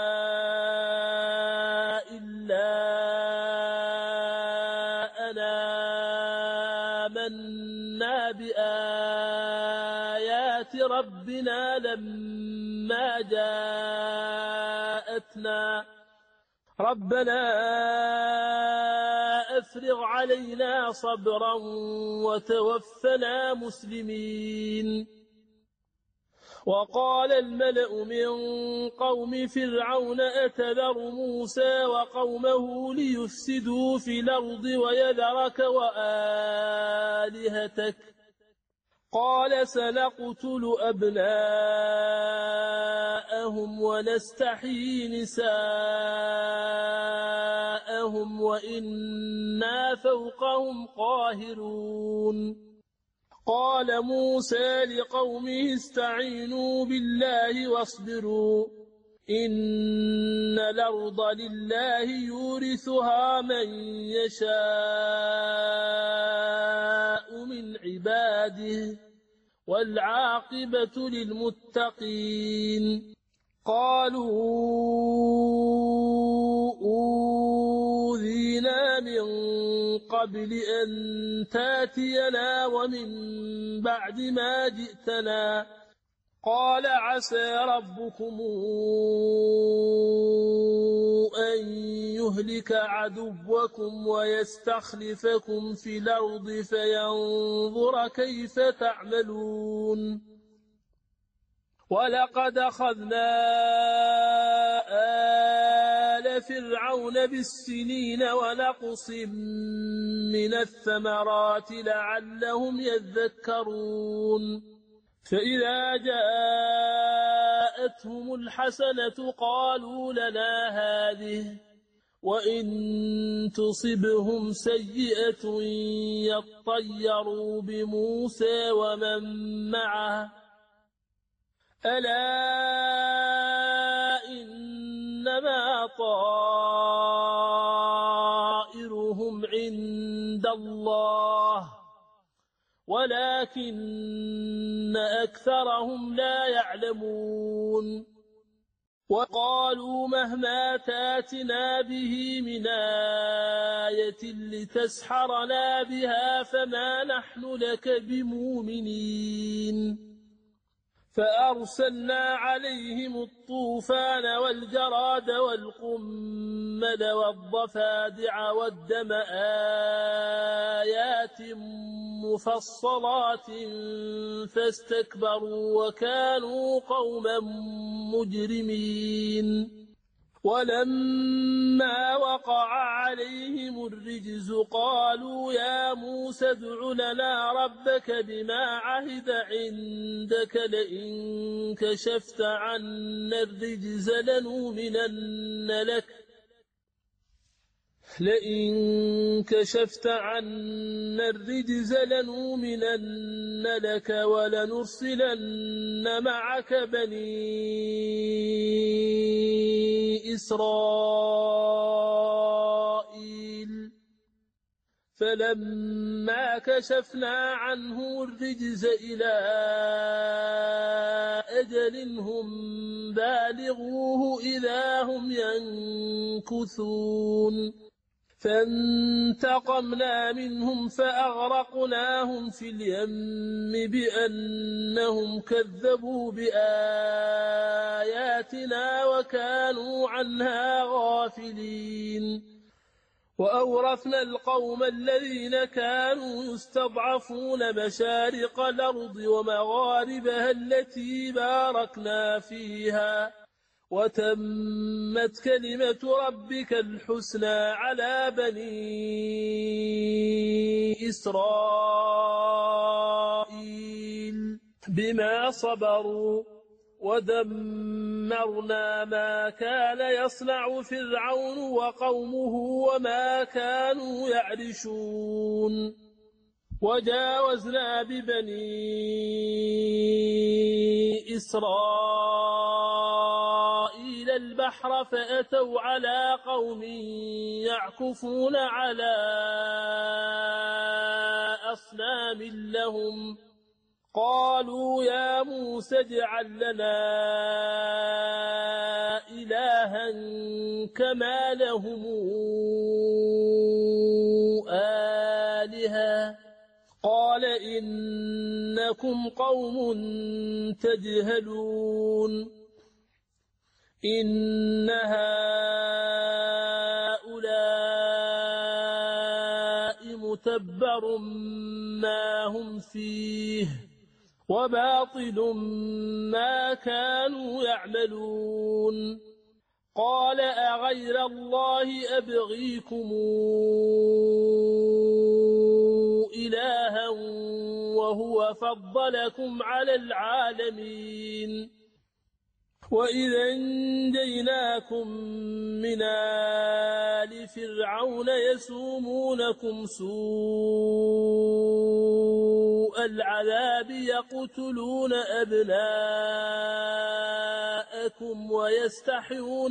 إلا أن آمنا بآيات ربنا لما جاءتنا ربنا أفرغ علينا صبرا وتوفنا مسلمين وقال الملأ من قوم فرعون أتذر موسى وقومه ليفسدوا في الأرض ويذرك وآلهتك قال سنقتل أبناءهم ونستحيي نساءهم وإنا فوقهم قاهرون قال موسى لقومه استعينوا بالله واصبروا إن الأرض لله يورثها من يشاء من عباده والعاقبة للمتقين قالوا أوذينا من قبل أن تاتينا ومن بعد ما جئتنا قال عسى ربكم أن يهلك عدوكم ويستخلفكم في الأرض فينظر كيف تعملون ولقد أخذنا آل فرعون بالسنين ونقص من الثمرات لعلهم يذكرون فإذا جاءتهم الحسنة قالوا لنا هذه وإن تصبهم سيئة يطيروا بموسى ومن معه ألا إنما طائرهم عند الله ولكن أكثرهم لا يعلمون وقالوا مهما تاتنا به من آية لتسحرنا بها فما نحن لك بمؤمنين فأرسلنا عليهم الطوفان والجراد والقمل والضفادع والدم آيات مفصلات فاستكبروا وكانوا قوما مجرمين ولما وقع عليهم الرجز قالوا يا موسى ادع لنا ربك بما عهد عندك لئن كشفت عنا الرجز لنؤمنن لك ولنرسلن معك بني إسرائيل فلما كشفنا عنه الرجز إلى أجل هم بالغوه إذا هم ينكثون فانتقمنا منهم فأغرقناهم في اليم بأنهم كذبوا بآياتنا وكانوا عنها غافلين وأورثنا القوم الذين كانوا يستضعفون مشارق الأرض ومغاربها التي باركنا فيها وتمت كلمة ربك الحسنى على بني إسرائيل بما صبروا ودمرنا ما كان يصنع فرعون وقومه وما كانوا يعرشون وجاوزنا ببني إسرائيل البحر فأتوا على قوم يعكفون على أصنام لهم قالوا يا موسى اجعل لنا إلها كما لهم آلهة قال إنكم قوم تجهلون إن هؤلاء متبر ما هم فيه وباطل ما كانوا يعملون قال أغير الله أبغيكم إلها وهو فضلكم على العالمين وإذا انجيناكم من آل فرعون يسومونكم سوء العذاب يقتلون أبناءكم ويستحيون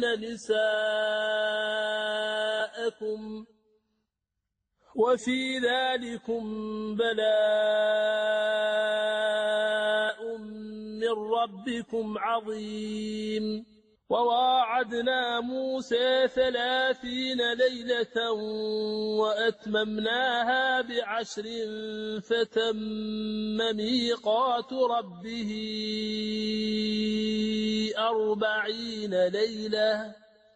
نساءكم وفي ذلكم بلاء من ربكم عظيم وواعدنا موسى 30 ليلة وأتممناها ب10 فتم ميقات ربه 40 ليلة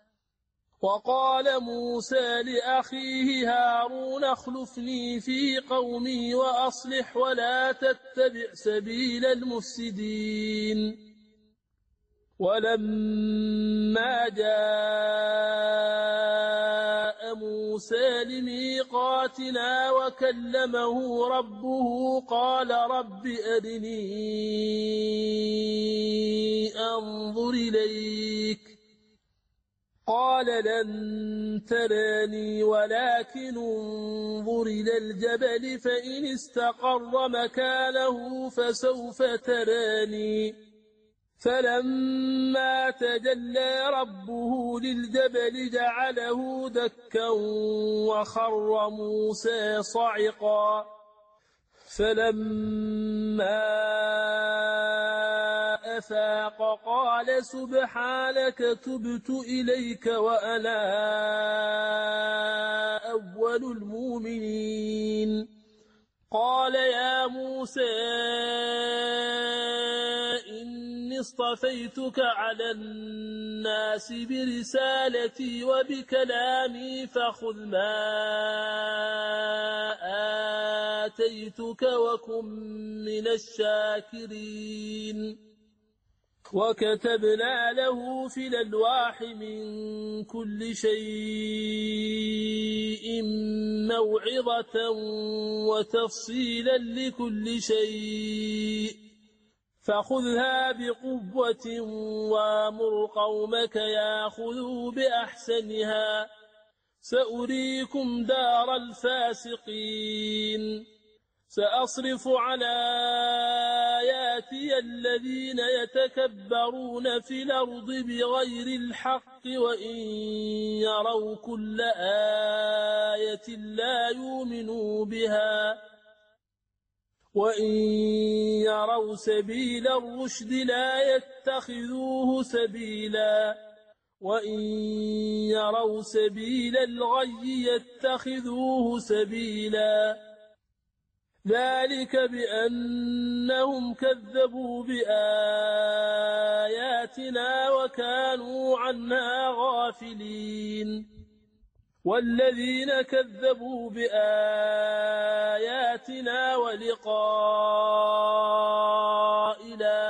وقال موسى لأخيه هارون اخلفني في قومي وأصلح ولا تتبع سبيل المفسدين ولما جاء موسى لميقاتنا وكلمه ربه قال رب أرني أنظر إليك قال لن تراني ولكن انظر إلى الجبل فإن استقر مكانه فسوف تراني فلما تجلى ربه للجبل جعله دكا وخر موسى صعقا فلما أفاق قال سبحانك تبت إليك وأنا أول المؤمنين قال يا موسى اصطفيتك على الناس برسالتي وبكلامي فخذ ما آتيتك وكن من الشاكرين وكتبنا له في الألواح من كل شيء موعظة وتفصيلا لكل شيء فخذها بقوة وامر قومك ياخذوا بأحسنها سأريكم دار الفاسقين سأصرف عن آياتي الذين يتكبرون في الأرض بغير الحق وإن يروا كل آية لا يؤمنوا بها وإن يروا سبيل الرشد لا يتخذوه سبيلا وإن يروا سبيل الغي يتخذوه سبيلا ذلك بأنهم كذبوا بآياتنا وكانوا عنها غافلين والذين كذبوا بآياتنا ولقاء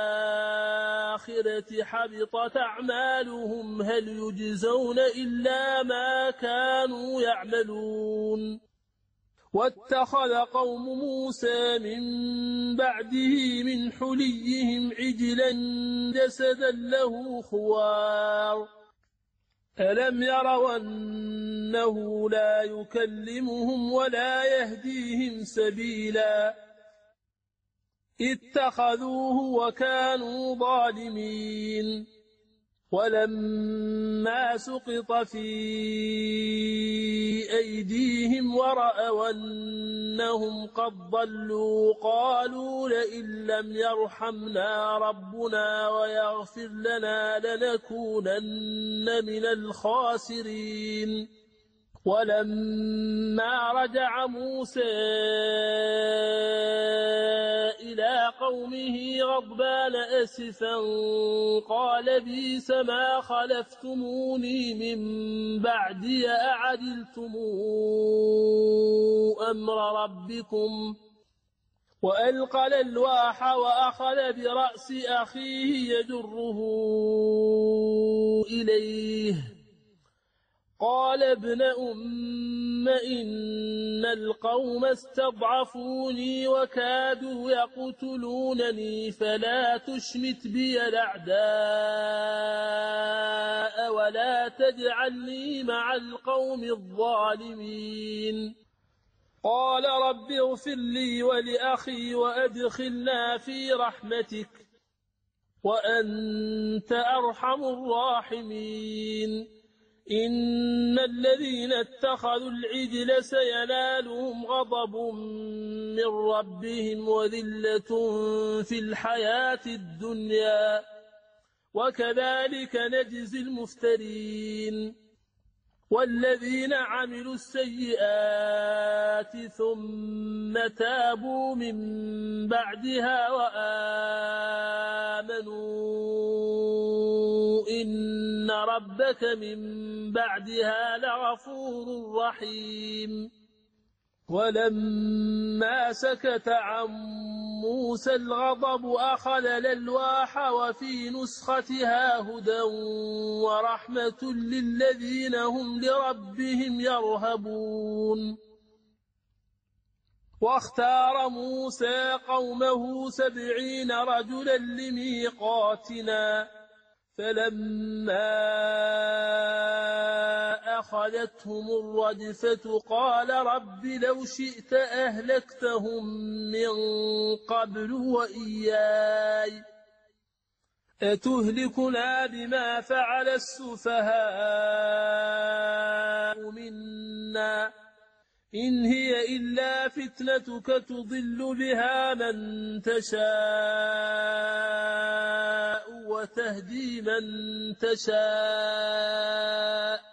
الآخرة حبطت أعمالهم هل يجزون إلا ما كانوا يعملون واتخذ قوم موسى من بعده من حليهم عجلا جسدا له خوار ألم يروا أنه لا يكلمهم ولا يهديهم سبيلا اتخذوه وكانوا ظالمين ولما سقط في أيديهم ورأوا أنهم قد ضلوا قالوا لئن لم يرحمنا ربنا ويغفر لنا لنكونن من الخاسرين ولما رجع موسى إلى قومه غضبان أسفا قال بئس ما خلفتموني من بعدي أعدلتم أمر ربكم وألقى الألواح وأخذ برأس أخيه يجره إليه قال ابن أم إن القوم استضعفوني وكادوا يقتلونني فلا تشمت بي الأعداء ولا تجعلني مع القوم الظالمين قال رب اغفر لي ولأخي وأدخلنا في رحمتك وأنت أرحم الراحمين إن الذين اتخذوا العجل سينالهم غضب من ربهم وذلة في الحياة الدنيا وكذلك نجزي المفترين والذين عملوا السيئات ثم تابوا من بعدها وآمنوا إن ربك من بعدها لغفور رحيم ولما سكت عن موسى الغضب أخذ الألواح وفي نسختها هدى ورحمة للذين هم لربهم يرهبون واختار موسى قومه 70 رجلا لميقاتنا فلما أخذتهم الرجفة قال رب لو شئت أهلكتهم من قبل وإياي أتهلكنا بما فعل السفهاء منا إن هي إلا فتنتك تضل بها من تشاء وتهدي من تشاء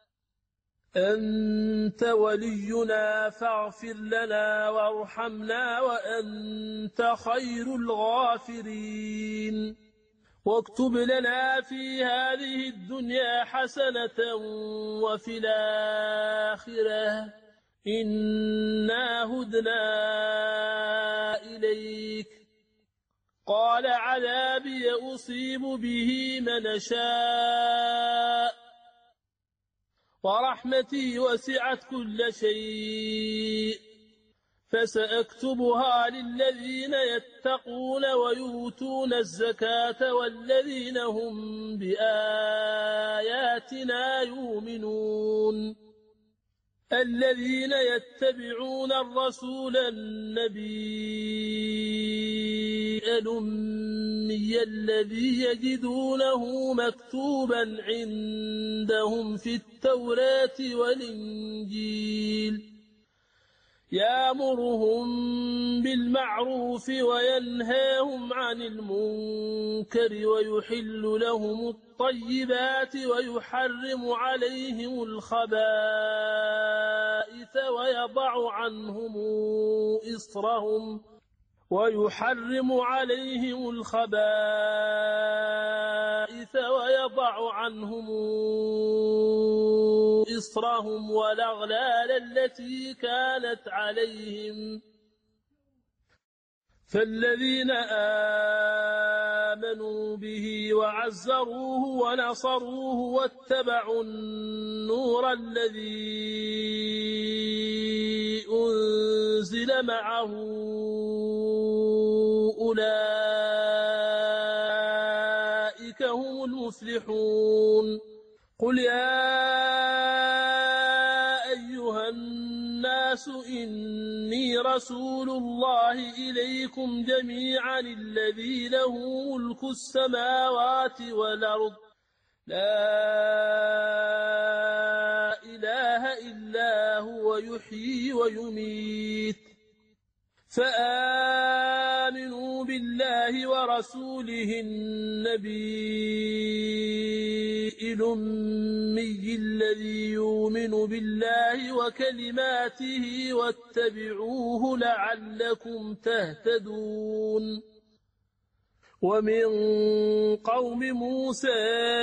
أنت ولينا فاغفر لنا وارحمنا وأنت خير الغافرين واكتب لنا في هذه الدنيا حسنة وفي الآخرة إنا هدنا إليك. قال عذابي أصيب به من شاء ورحمتي وسعت كل شيء فسأكتبها للذين يتقون ويؤتون الزكاة والذين هم بآياتنا يؤمنون. الذين يتبعون الرسول النبي الأمي الذي يجدونه مكتوبا عندهم في التوراة والإنجيل يأمرهم بالمعروف وينهاهم عن المنكر ويحل لهم الطيبات ويحرم عليهم الخبائث ويضع عنهم إصرهم والأغلال التي كانت عليهم. فالذين آمنوا به وعزروه ونصروه واتبعوا النور الذي أنزل معه أولئك هم المفلحون. قل يا أيها الناس إني رسول الله إليكم جميعا الذي له ملك السماوات والأرض لا إله إلا هو يحيي ويميت فآمنوا بالله ورسوله النبي الأمي الذي يؤمن بالله وكلماته واتبعوه لعلكم تهتدون. ومن قوم موسى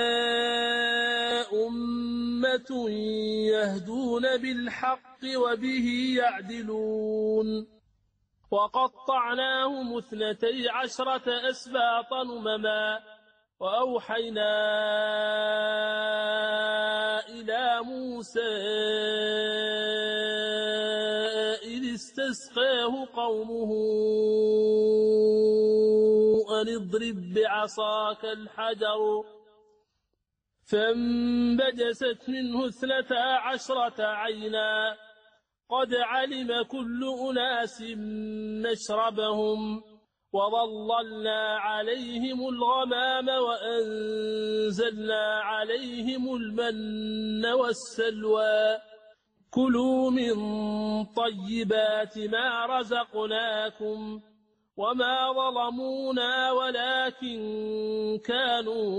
أمة يهدون بالحق وبه يعدلون. وقطعناهم 12 أسباطا أمما وأوحينا إلى موسى إذ استسقاه قومه أن اضرب بعصاك الحجر فانبجست منه 12 عينا قد علم كل أناس مشربهم وظللنا عليهم الغمام وأنزلنا عليهم المن والسلوى كلوا من طيبات ما رزقناكم وما ظلمونا ولكن كانوا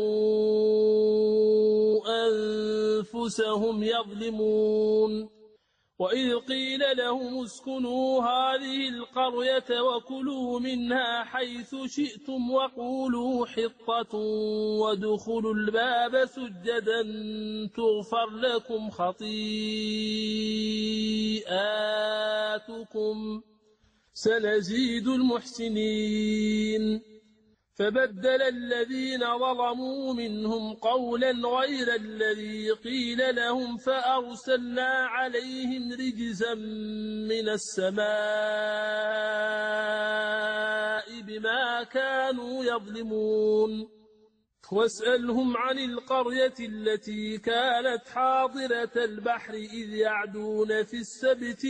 أنفسهم يظلمون. وإذ قيل لهم اسكنوا هذه القرية وكلوا منها حيث شئتم وقولوا حطة وادخلوا الباب سجدا تغفر لكم خطيئاتكم سنزيد المحسنين. فبدل الذين ظلموا منهم قولا غير الذي قيل لهم فأرسلنا عليهم رجزا من السماء بما كانوا يظلمون. واسألهم عن القرية التي كانت حاضرة البحر إذ يعدون في السبت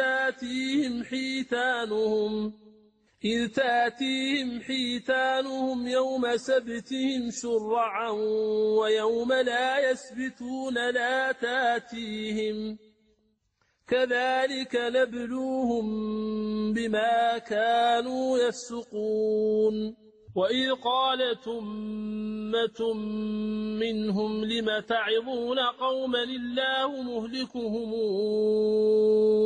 إذ تأتيهم حيتانهم يوم سبتهم شرعا ويوم لا يسبتون لا تأتيهم كذلك نبلوهم بما كانوا يفسقون. وإذ قالت أمة منهم لم تعظون قوما الله مهلكهم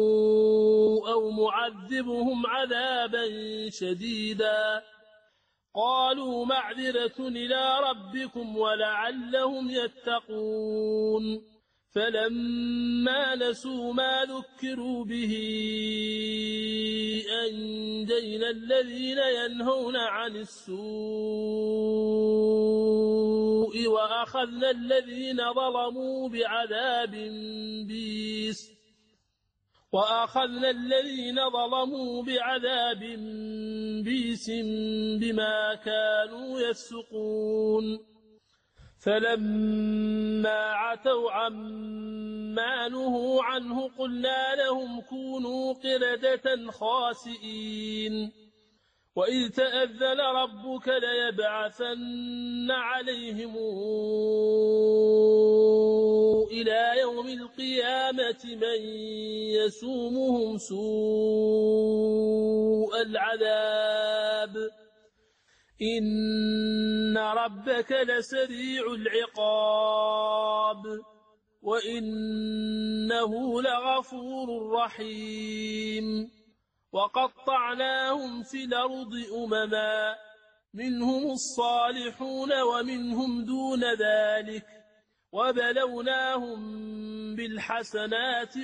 أو معذبهم عذابا شديدا قالوا معذرة إلى ربكم ولعلهم يتقون فلما نسوا ما ذكروا به أنجينا الذين ينهون عن السوء وأخذنا الذين ظلموا بعذاب بيس بما كانوا يفسقون فلما عتوا عما نهوا عنه قلنا لهم كونوا قردة خاسئين وإذ تأذن ربك ليبعثن عليهم إلى يوم القيامة من يسومهم سوء العذاب إن ربك لسريع العقاب وإنه لغفور رحيم وقطعناهم في الأرض أمما منهم الصالحون ومنهم دون ذلك وبلوناهم بالحسنات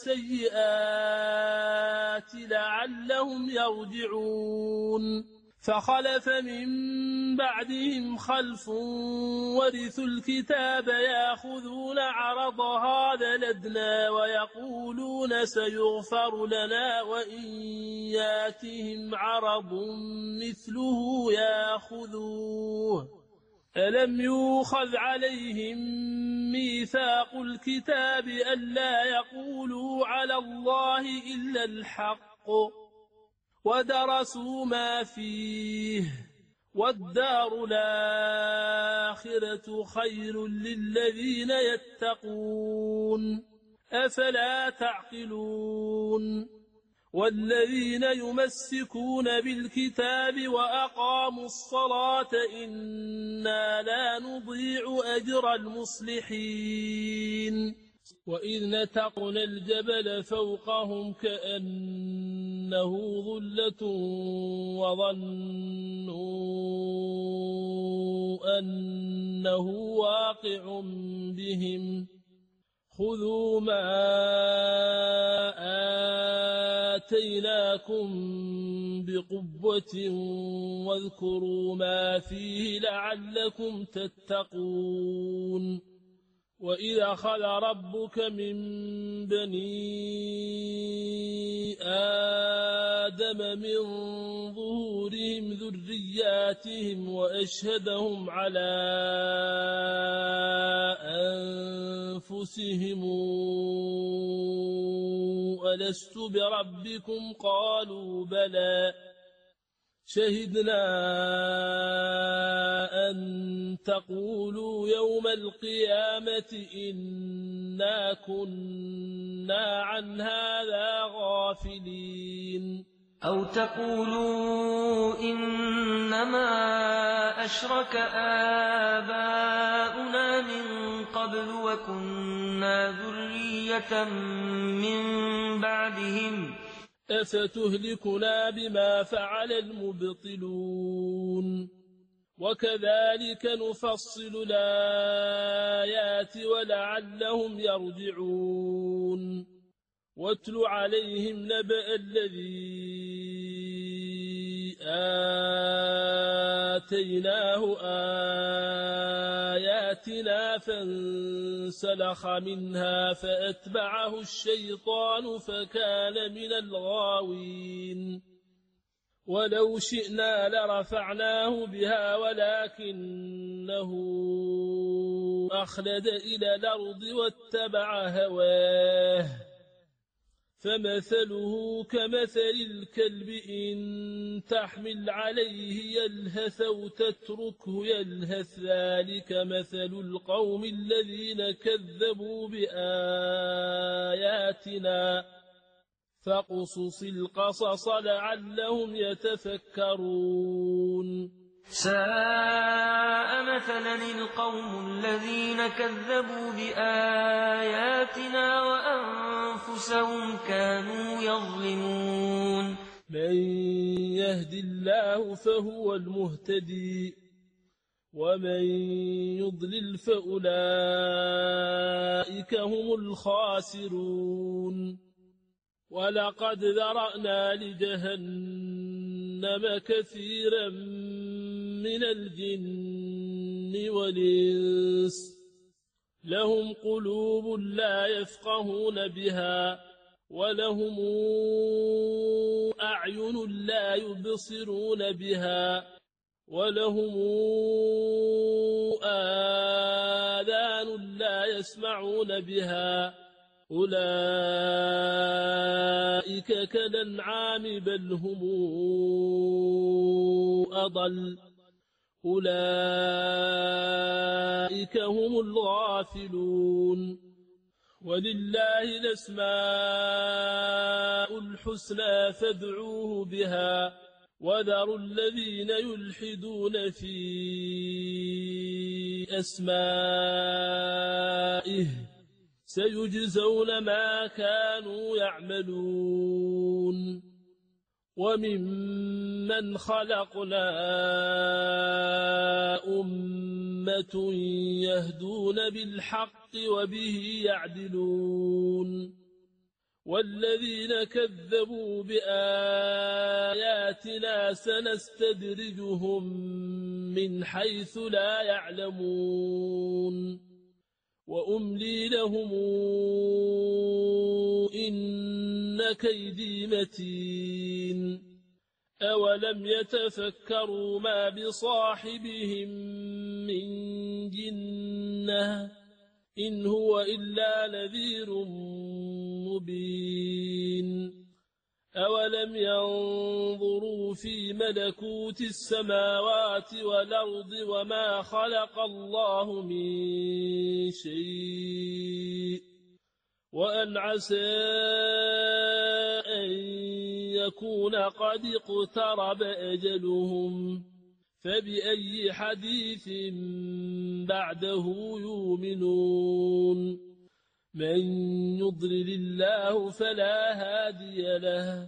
والسيئات لعلهم يرجعون فخلف من بعدهم خلف ورثوا الكتاب يأخذون عرض هذا الأدنى ويقولون سيغفر لنا وإن ياتهم عرض مثله يأخذوه ألم يؤخذ عليهم ميثاق الكتاب ألا يقولوا على الله إلا الحق ودرسوا ما فيه والدار الآخرة خير للذين يتقون أفلا تعقلون والذين يمسكون بالكتاب وأقاموا الصلاة إنا لا نضيع أجر المصلحين وإذ نتقنا الجبل فوقهم كأنه ظلة وظنوا أنه واقع بهم خذوا ما آتيناكم بقوة واذكروا ما فيه لعلكم تتقون وإذ أخذ ربك من بني آدم من ظهورهم ذرياتهم وأشهدهم على أنفسهم ألست بربكم قالوا بلى شهدنا أن تقولوا يوم القيامة إنا كنا عن هذا غافلين أو تقولوا إنما أشرك آباؤنا من قبل وكنا ذرية من بعدهم أفتهلكنا بما فعل المبطلون وكذلك نفصل الآيات ولعلهم يرجعون واتل عليهم نبأ الذي آتيناه آياتنا فانسلخ منها فأتبعه الشيطان فكان من الغاوين ولو شئنا لرفعناه بها ولكنه أخلد إلى الأرض واتبع هواه فمثله كمثل الكلب إن تحمل عليه يلهث أو تتركه يلهث ذلك مثل القوم الذين كذبوا بآياتنا فاقصص القصص لعلهم يتفكرون ساء مثلا القوم الذين كذبوا بآياتنا وأنفسهم كانوا يظلمون من يهد الله فهو المهتدي ومن يضلل فأولئك هم الخاسرون ولقد ذرأنا لجهنم كثيرا من الجن والإنس لهم قلوب لا يفقهون بها ولهم أعين لا يبصرون بها ولهم آذان لا يسمعون بها أولئك كالأنعام بل هم أضل أولئك هم الغافلون ولله الأسماء الحسنى فادعوه بها وذروا الذين يلحدون في أسمائه سيجزون ما كانوا يعملون وممن خلقنا أمة يهدون بالحق وبه يعدلون والذين كذبوا بآياتنا سنستدرجهم من حيث لا يعلمون وأملي لهم إن كيدي متين أولم يتفكروا ما بصاحبهم من جنة إن هو إلا نذير مبين أولم ينظروا في ملكوت السماوات والأرض وما خلق الله من شيء وأن عسى أن يكون قد اقترب أجلهم فبأي حديث بعده يؤمنون من يضلل الله فلا هادي له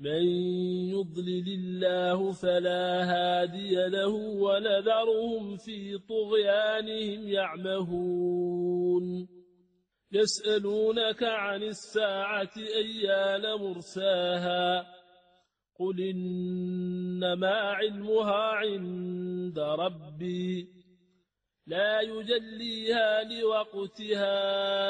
ونذرهم في طغيانهم يعمهون يسألونك عن الساعة أيان مرساها قل إنما علمها عند ربي لا يجليها لوقتها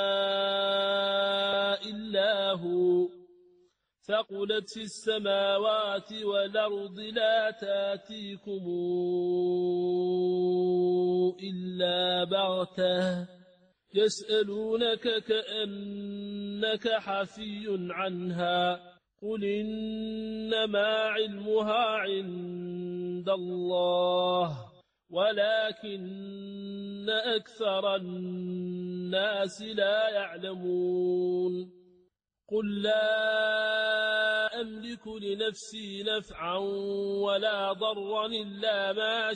إلا هو ثقلت في السماوات والأرض لا تاتيكم إلا بغتة يسألونك كأنك حفي عنها قل إنما علمها عند الله ولكن أكثر الناس لا يعلمون قل لا أملك لنفسي نفعا ولا ضرا إلا ما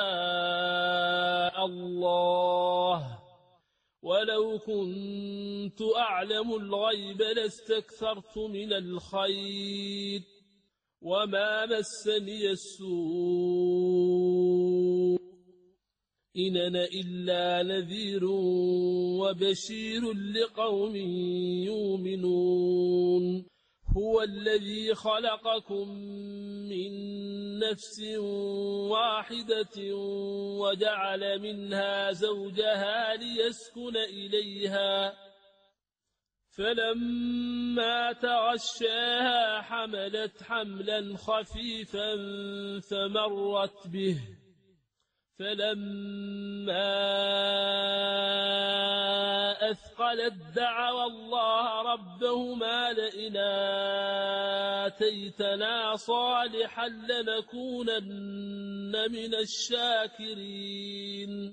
شاء الله ولو كنت أعلم الغيب لاستكثرت من الخير وما مسني السوء إن أنا إلا نذير وبشير لقوم يؤمنون هو الذي خلقكم من نفس واحدة وجعل منها زوجها ليسكن إليها فلما تغشاها حملت حملا خفيفا فمرت به فلما أثقلت دعوا الله ربهما لئن آتيتنا صالحا لنكونن من الشاكرين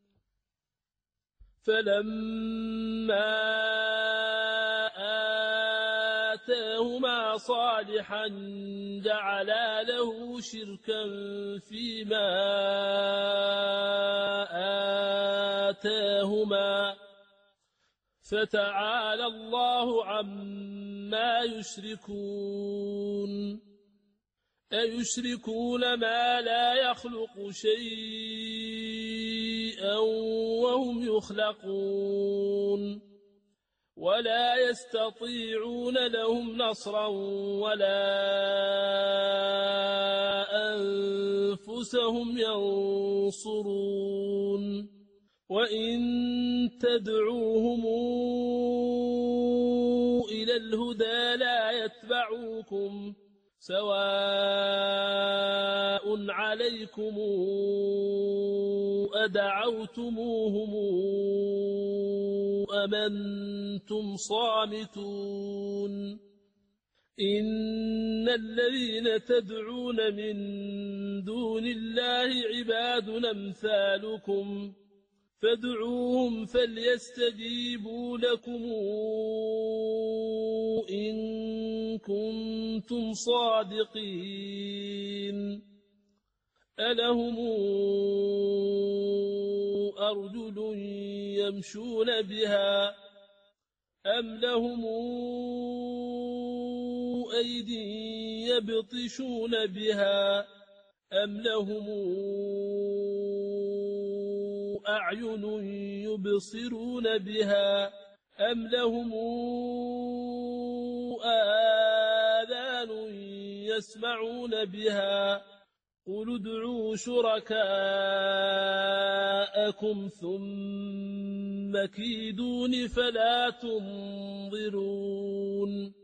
فلما آتاهما صالحا جعلا له شركا فيما آتاهما فتعالى الله عما يشركون أيشركون ما لا يخلق شيئا وهم يخلقون ولا يستطيعون لهم نصرا ولا أنفسهم ينصرون وإن تدعوهم إلى الهدى لا يتبعوكم سواء عليكم أدعوتموهم أم أنتم صامتون إن الذين تدعون من دون الله عباد أمثالكم فادعوهم فليستجيبوا لكم إن كنتم صادقين ألهم أرجل يمشون بها أم لهم أيدي يبطشون بها أم لهم أعين يبصرون بها أم لهم آذان يسمعون بها قل ادعوا شركاءكم ثم كيدون فلا تنظرون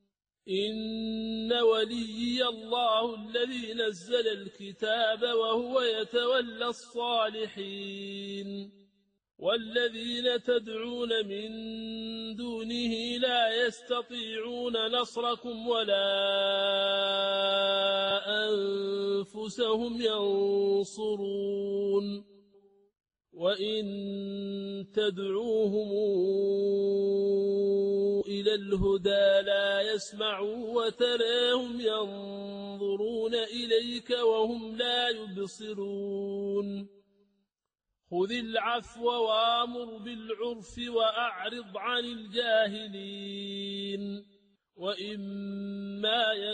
إن وليي الله الذي نزل الكتاب وهو يتولى الصالحين والذين تدعون من دونه لا يستطيعون نصركم ولا أنفسهم ينصرون وإن تدعوهم إلى الهدى لا يسمعوا وتراهم ينظرون إليك وهم لا يبصرون خذ العفو وامر بالعرف وأعرض عن الجاهلين وإما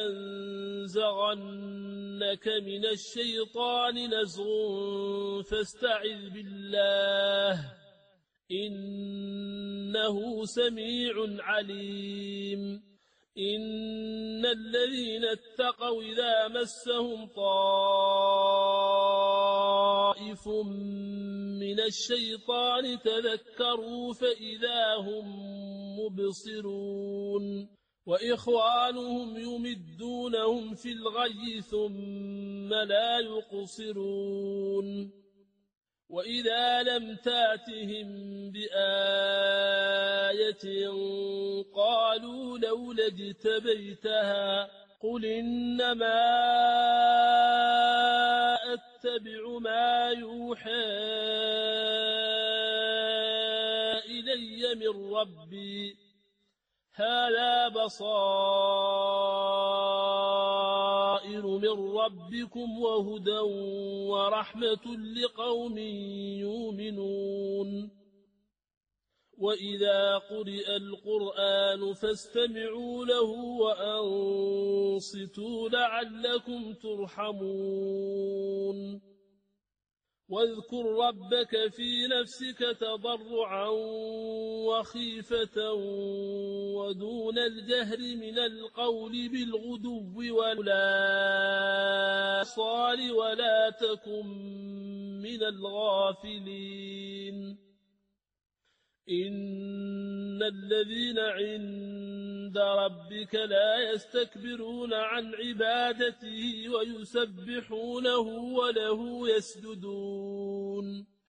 ينزغنك من الشيطان نزغ فاستعذ بالله إنه سميع عليم إن الذين اتقوا إذا مسهم طائف من الشيطان تذكروا فإذا هم مبصرون وإخوانهم يمدونهم في الغي ثم لا يقصرون وإذا لم تاتهم بآية قالوا لولا اجتبيتها قل إنما أتبع ما يوحى إلي من ربي هذا بصائر من ربكم وهدى ورحمة لقوم يؤمنون وإذا قرئ القرآن فاستمعوا له وأنصتوا لعلكم ترحمون واذكر ربك في نفسك تضرعا وخيفة ودون الجهر من القول بالغدو والآصال ولا تكن من الغافلين إن الذين عند ربك لا يستكبرون عن عبادته ويسبحونه وله يسجدون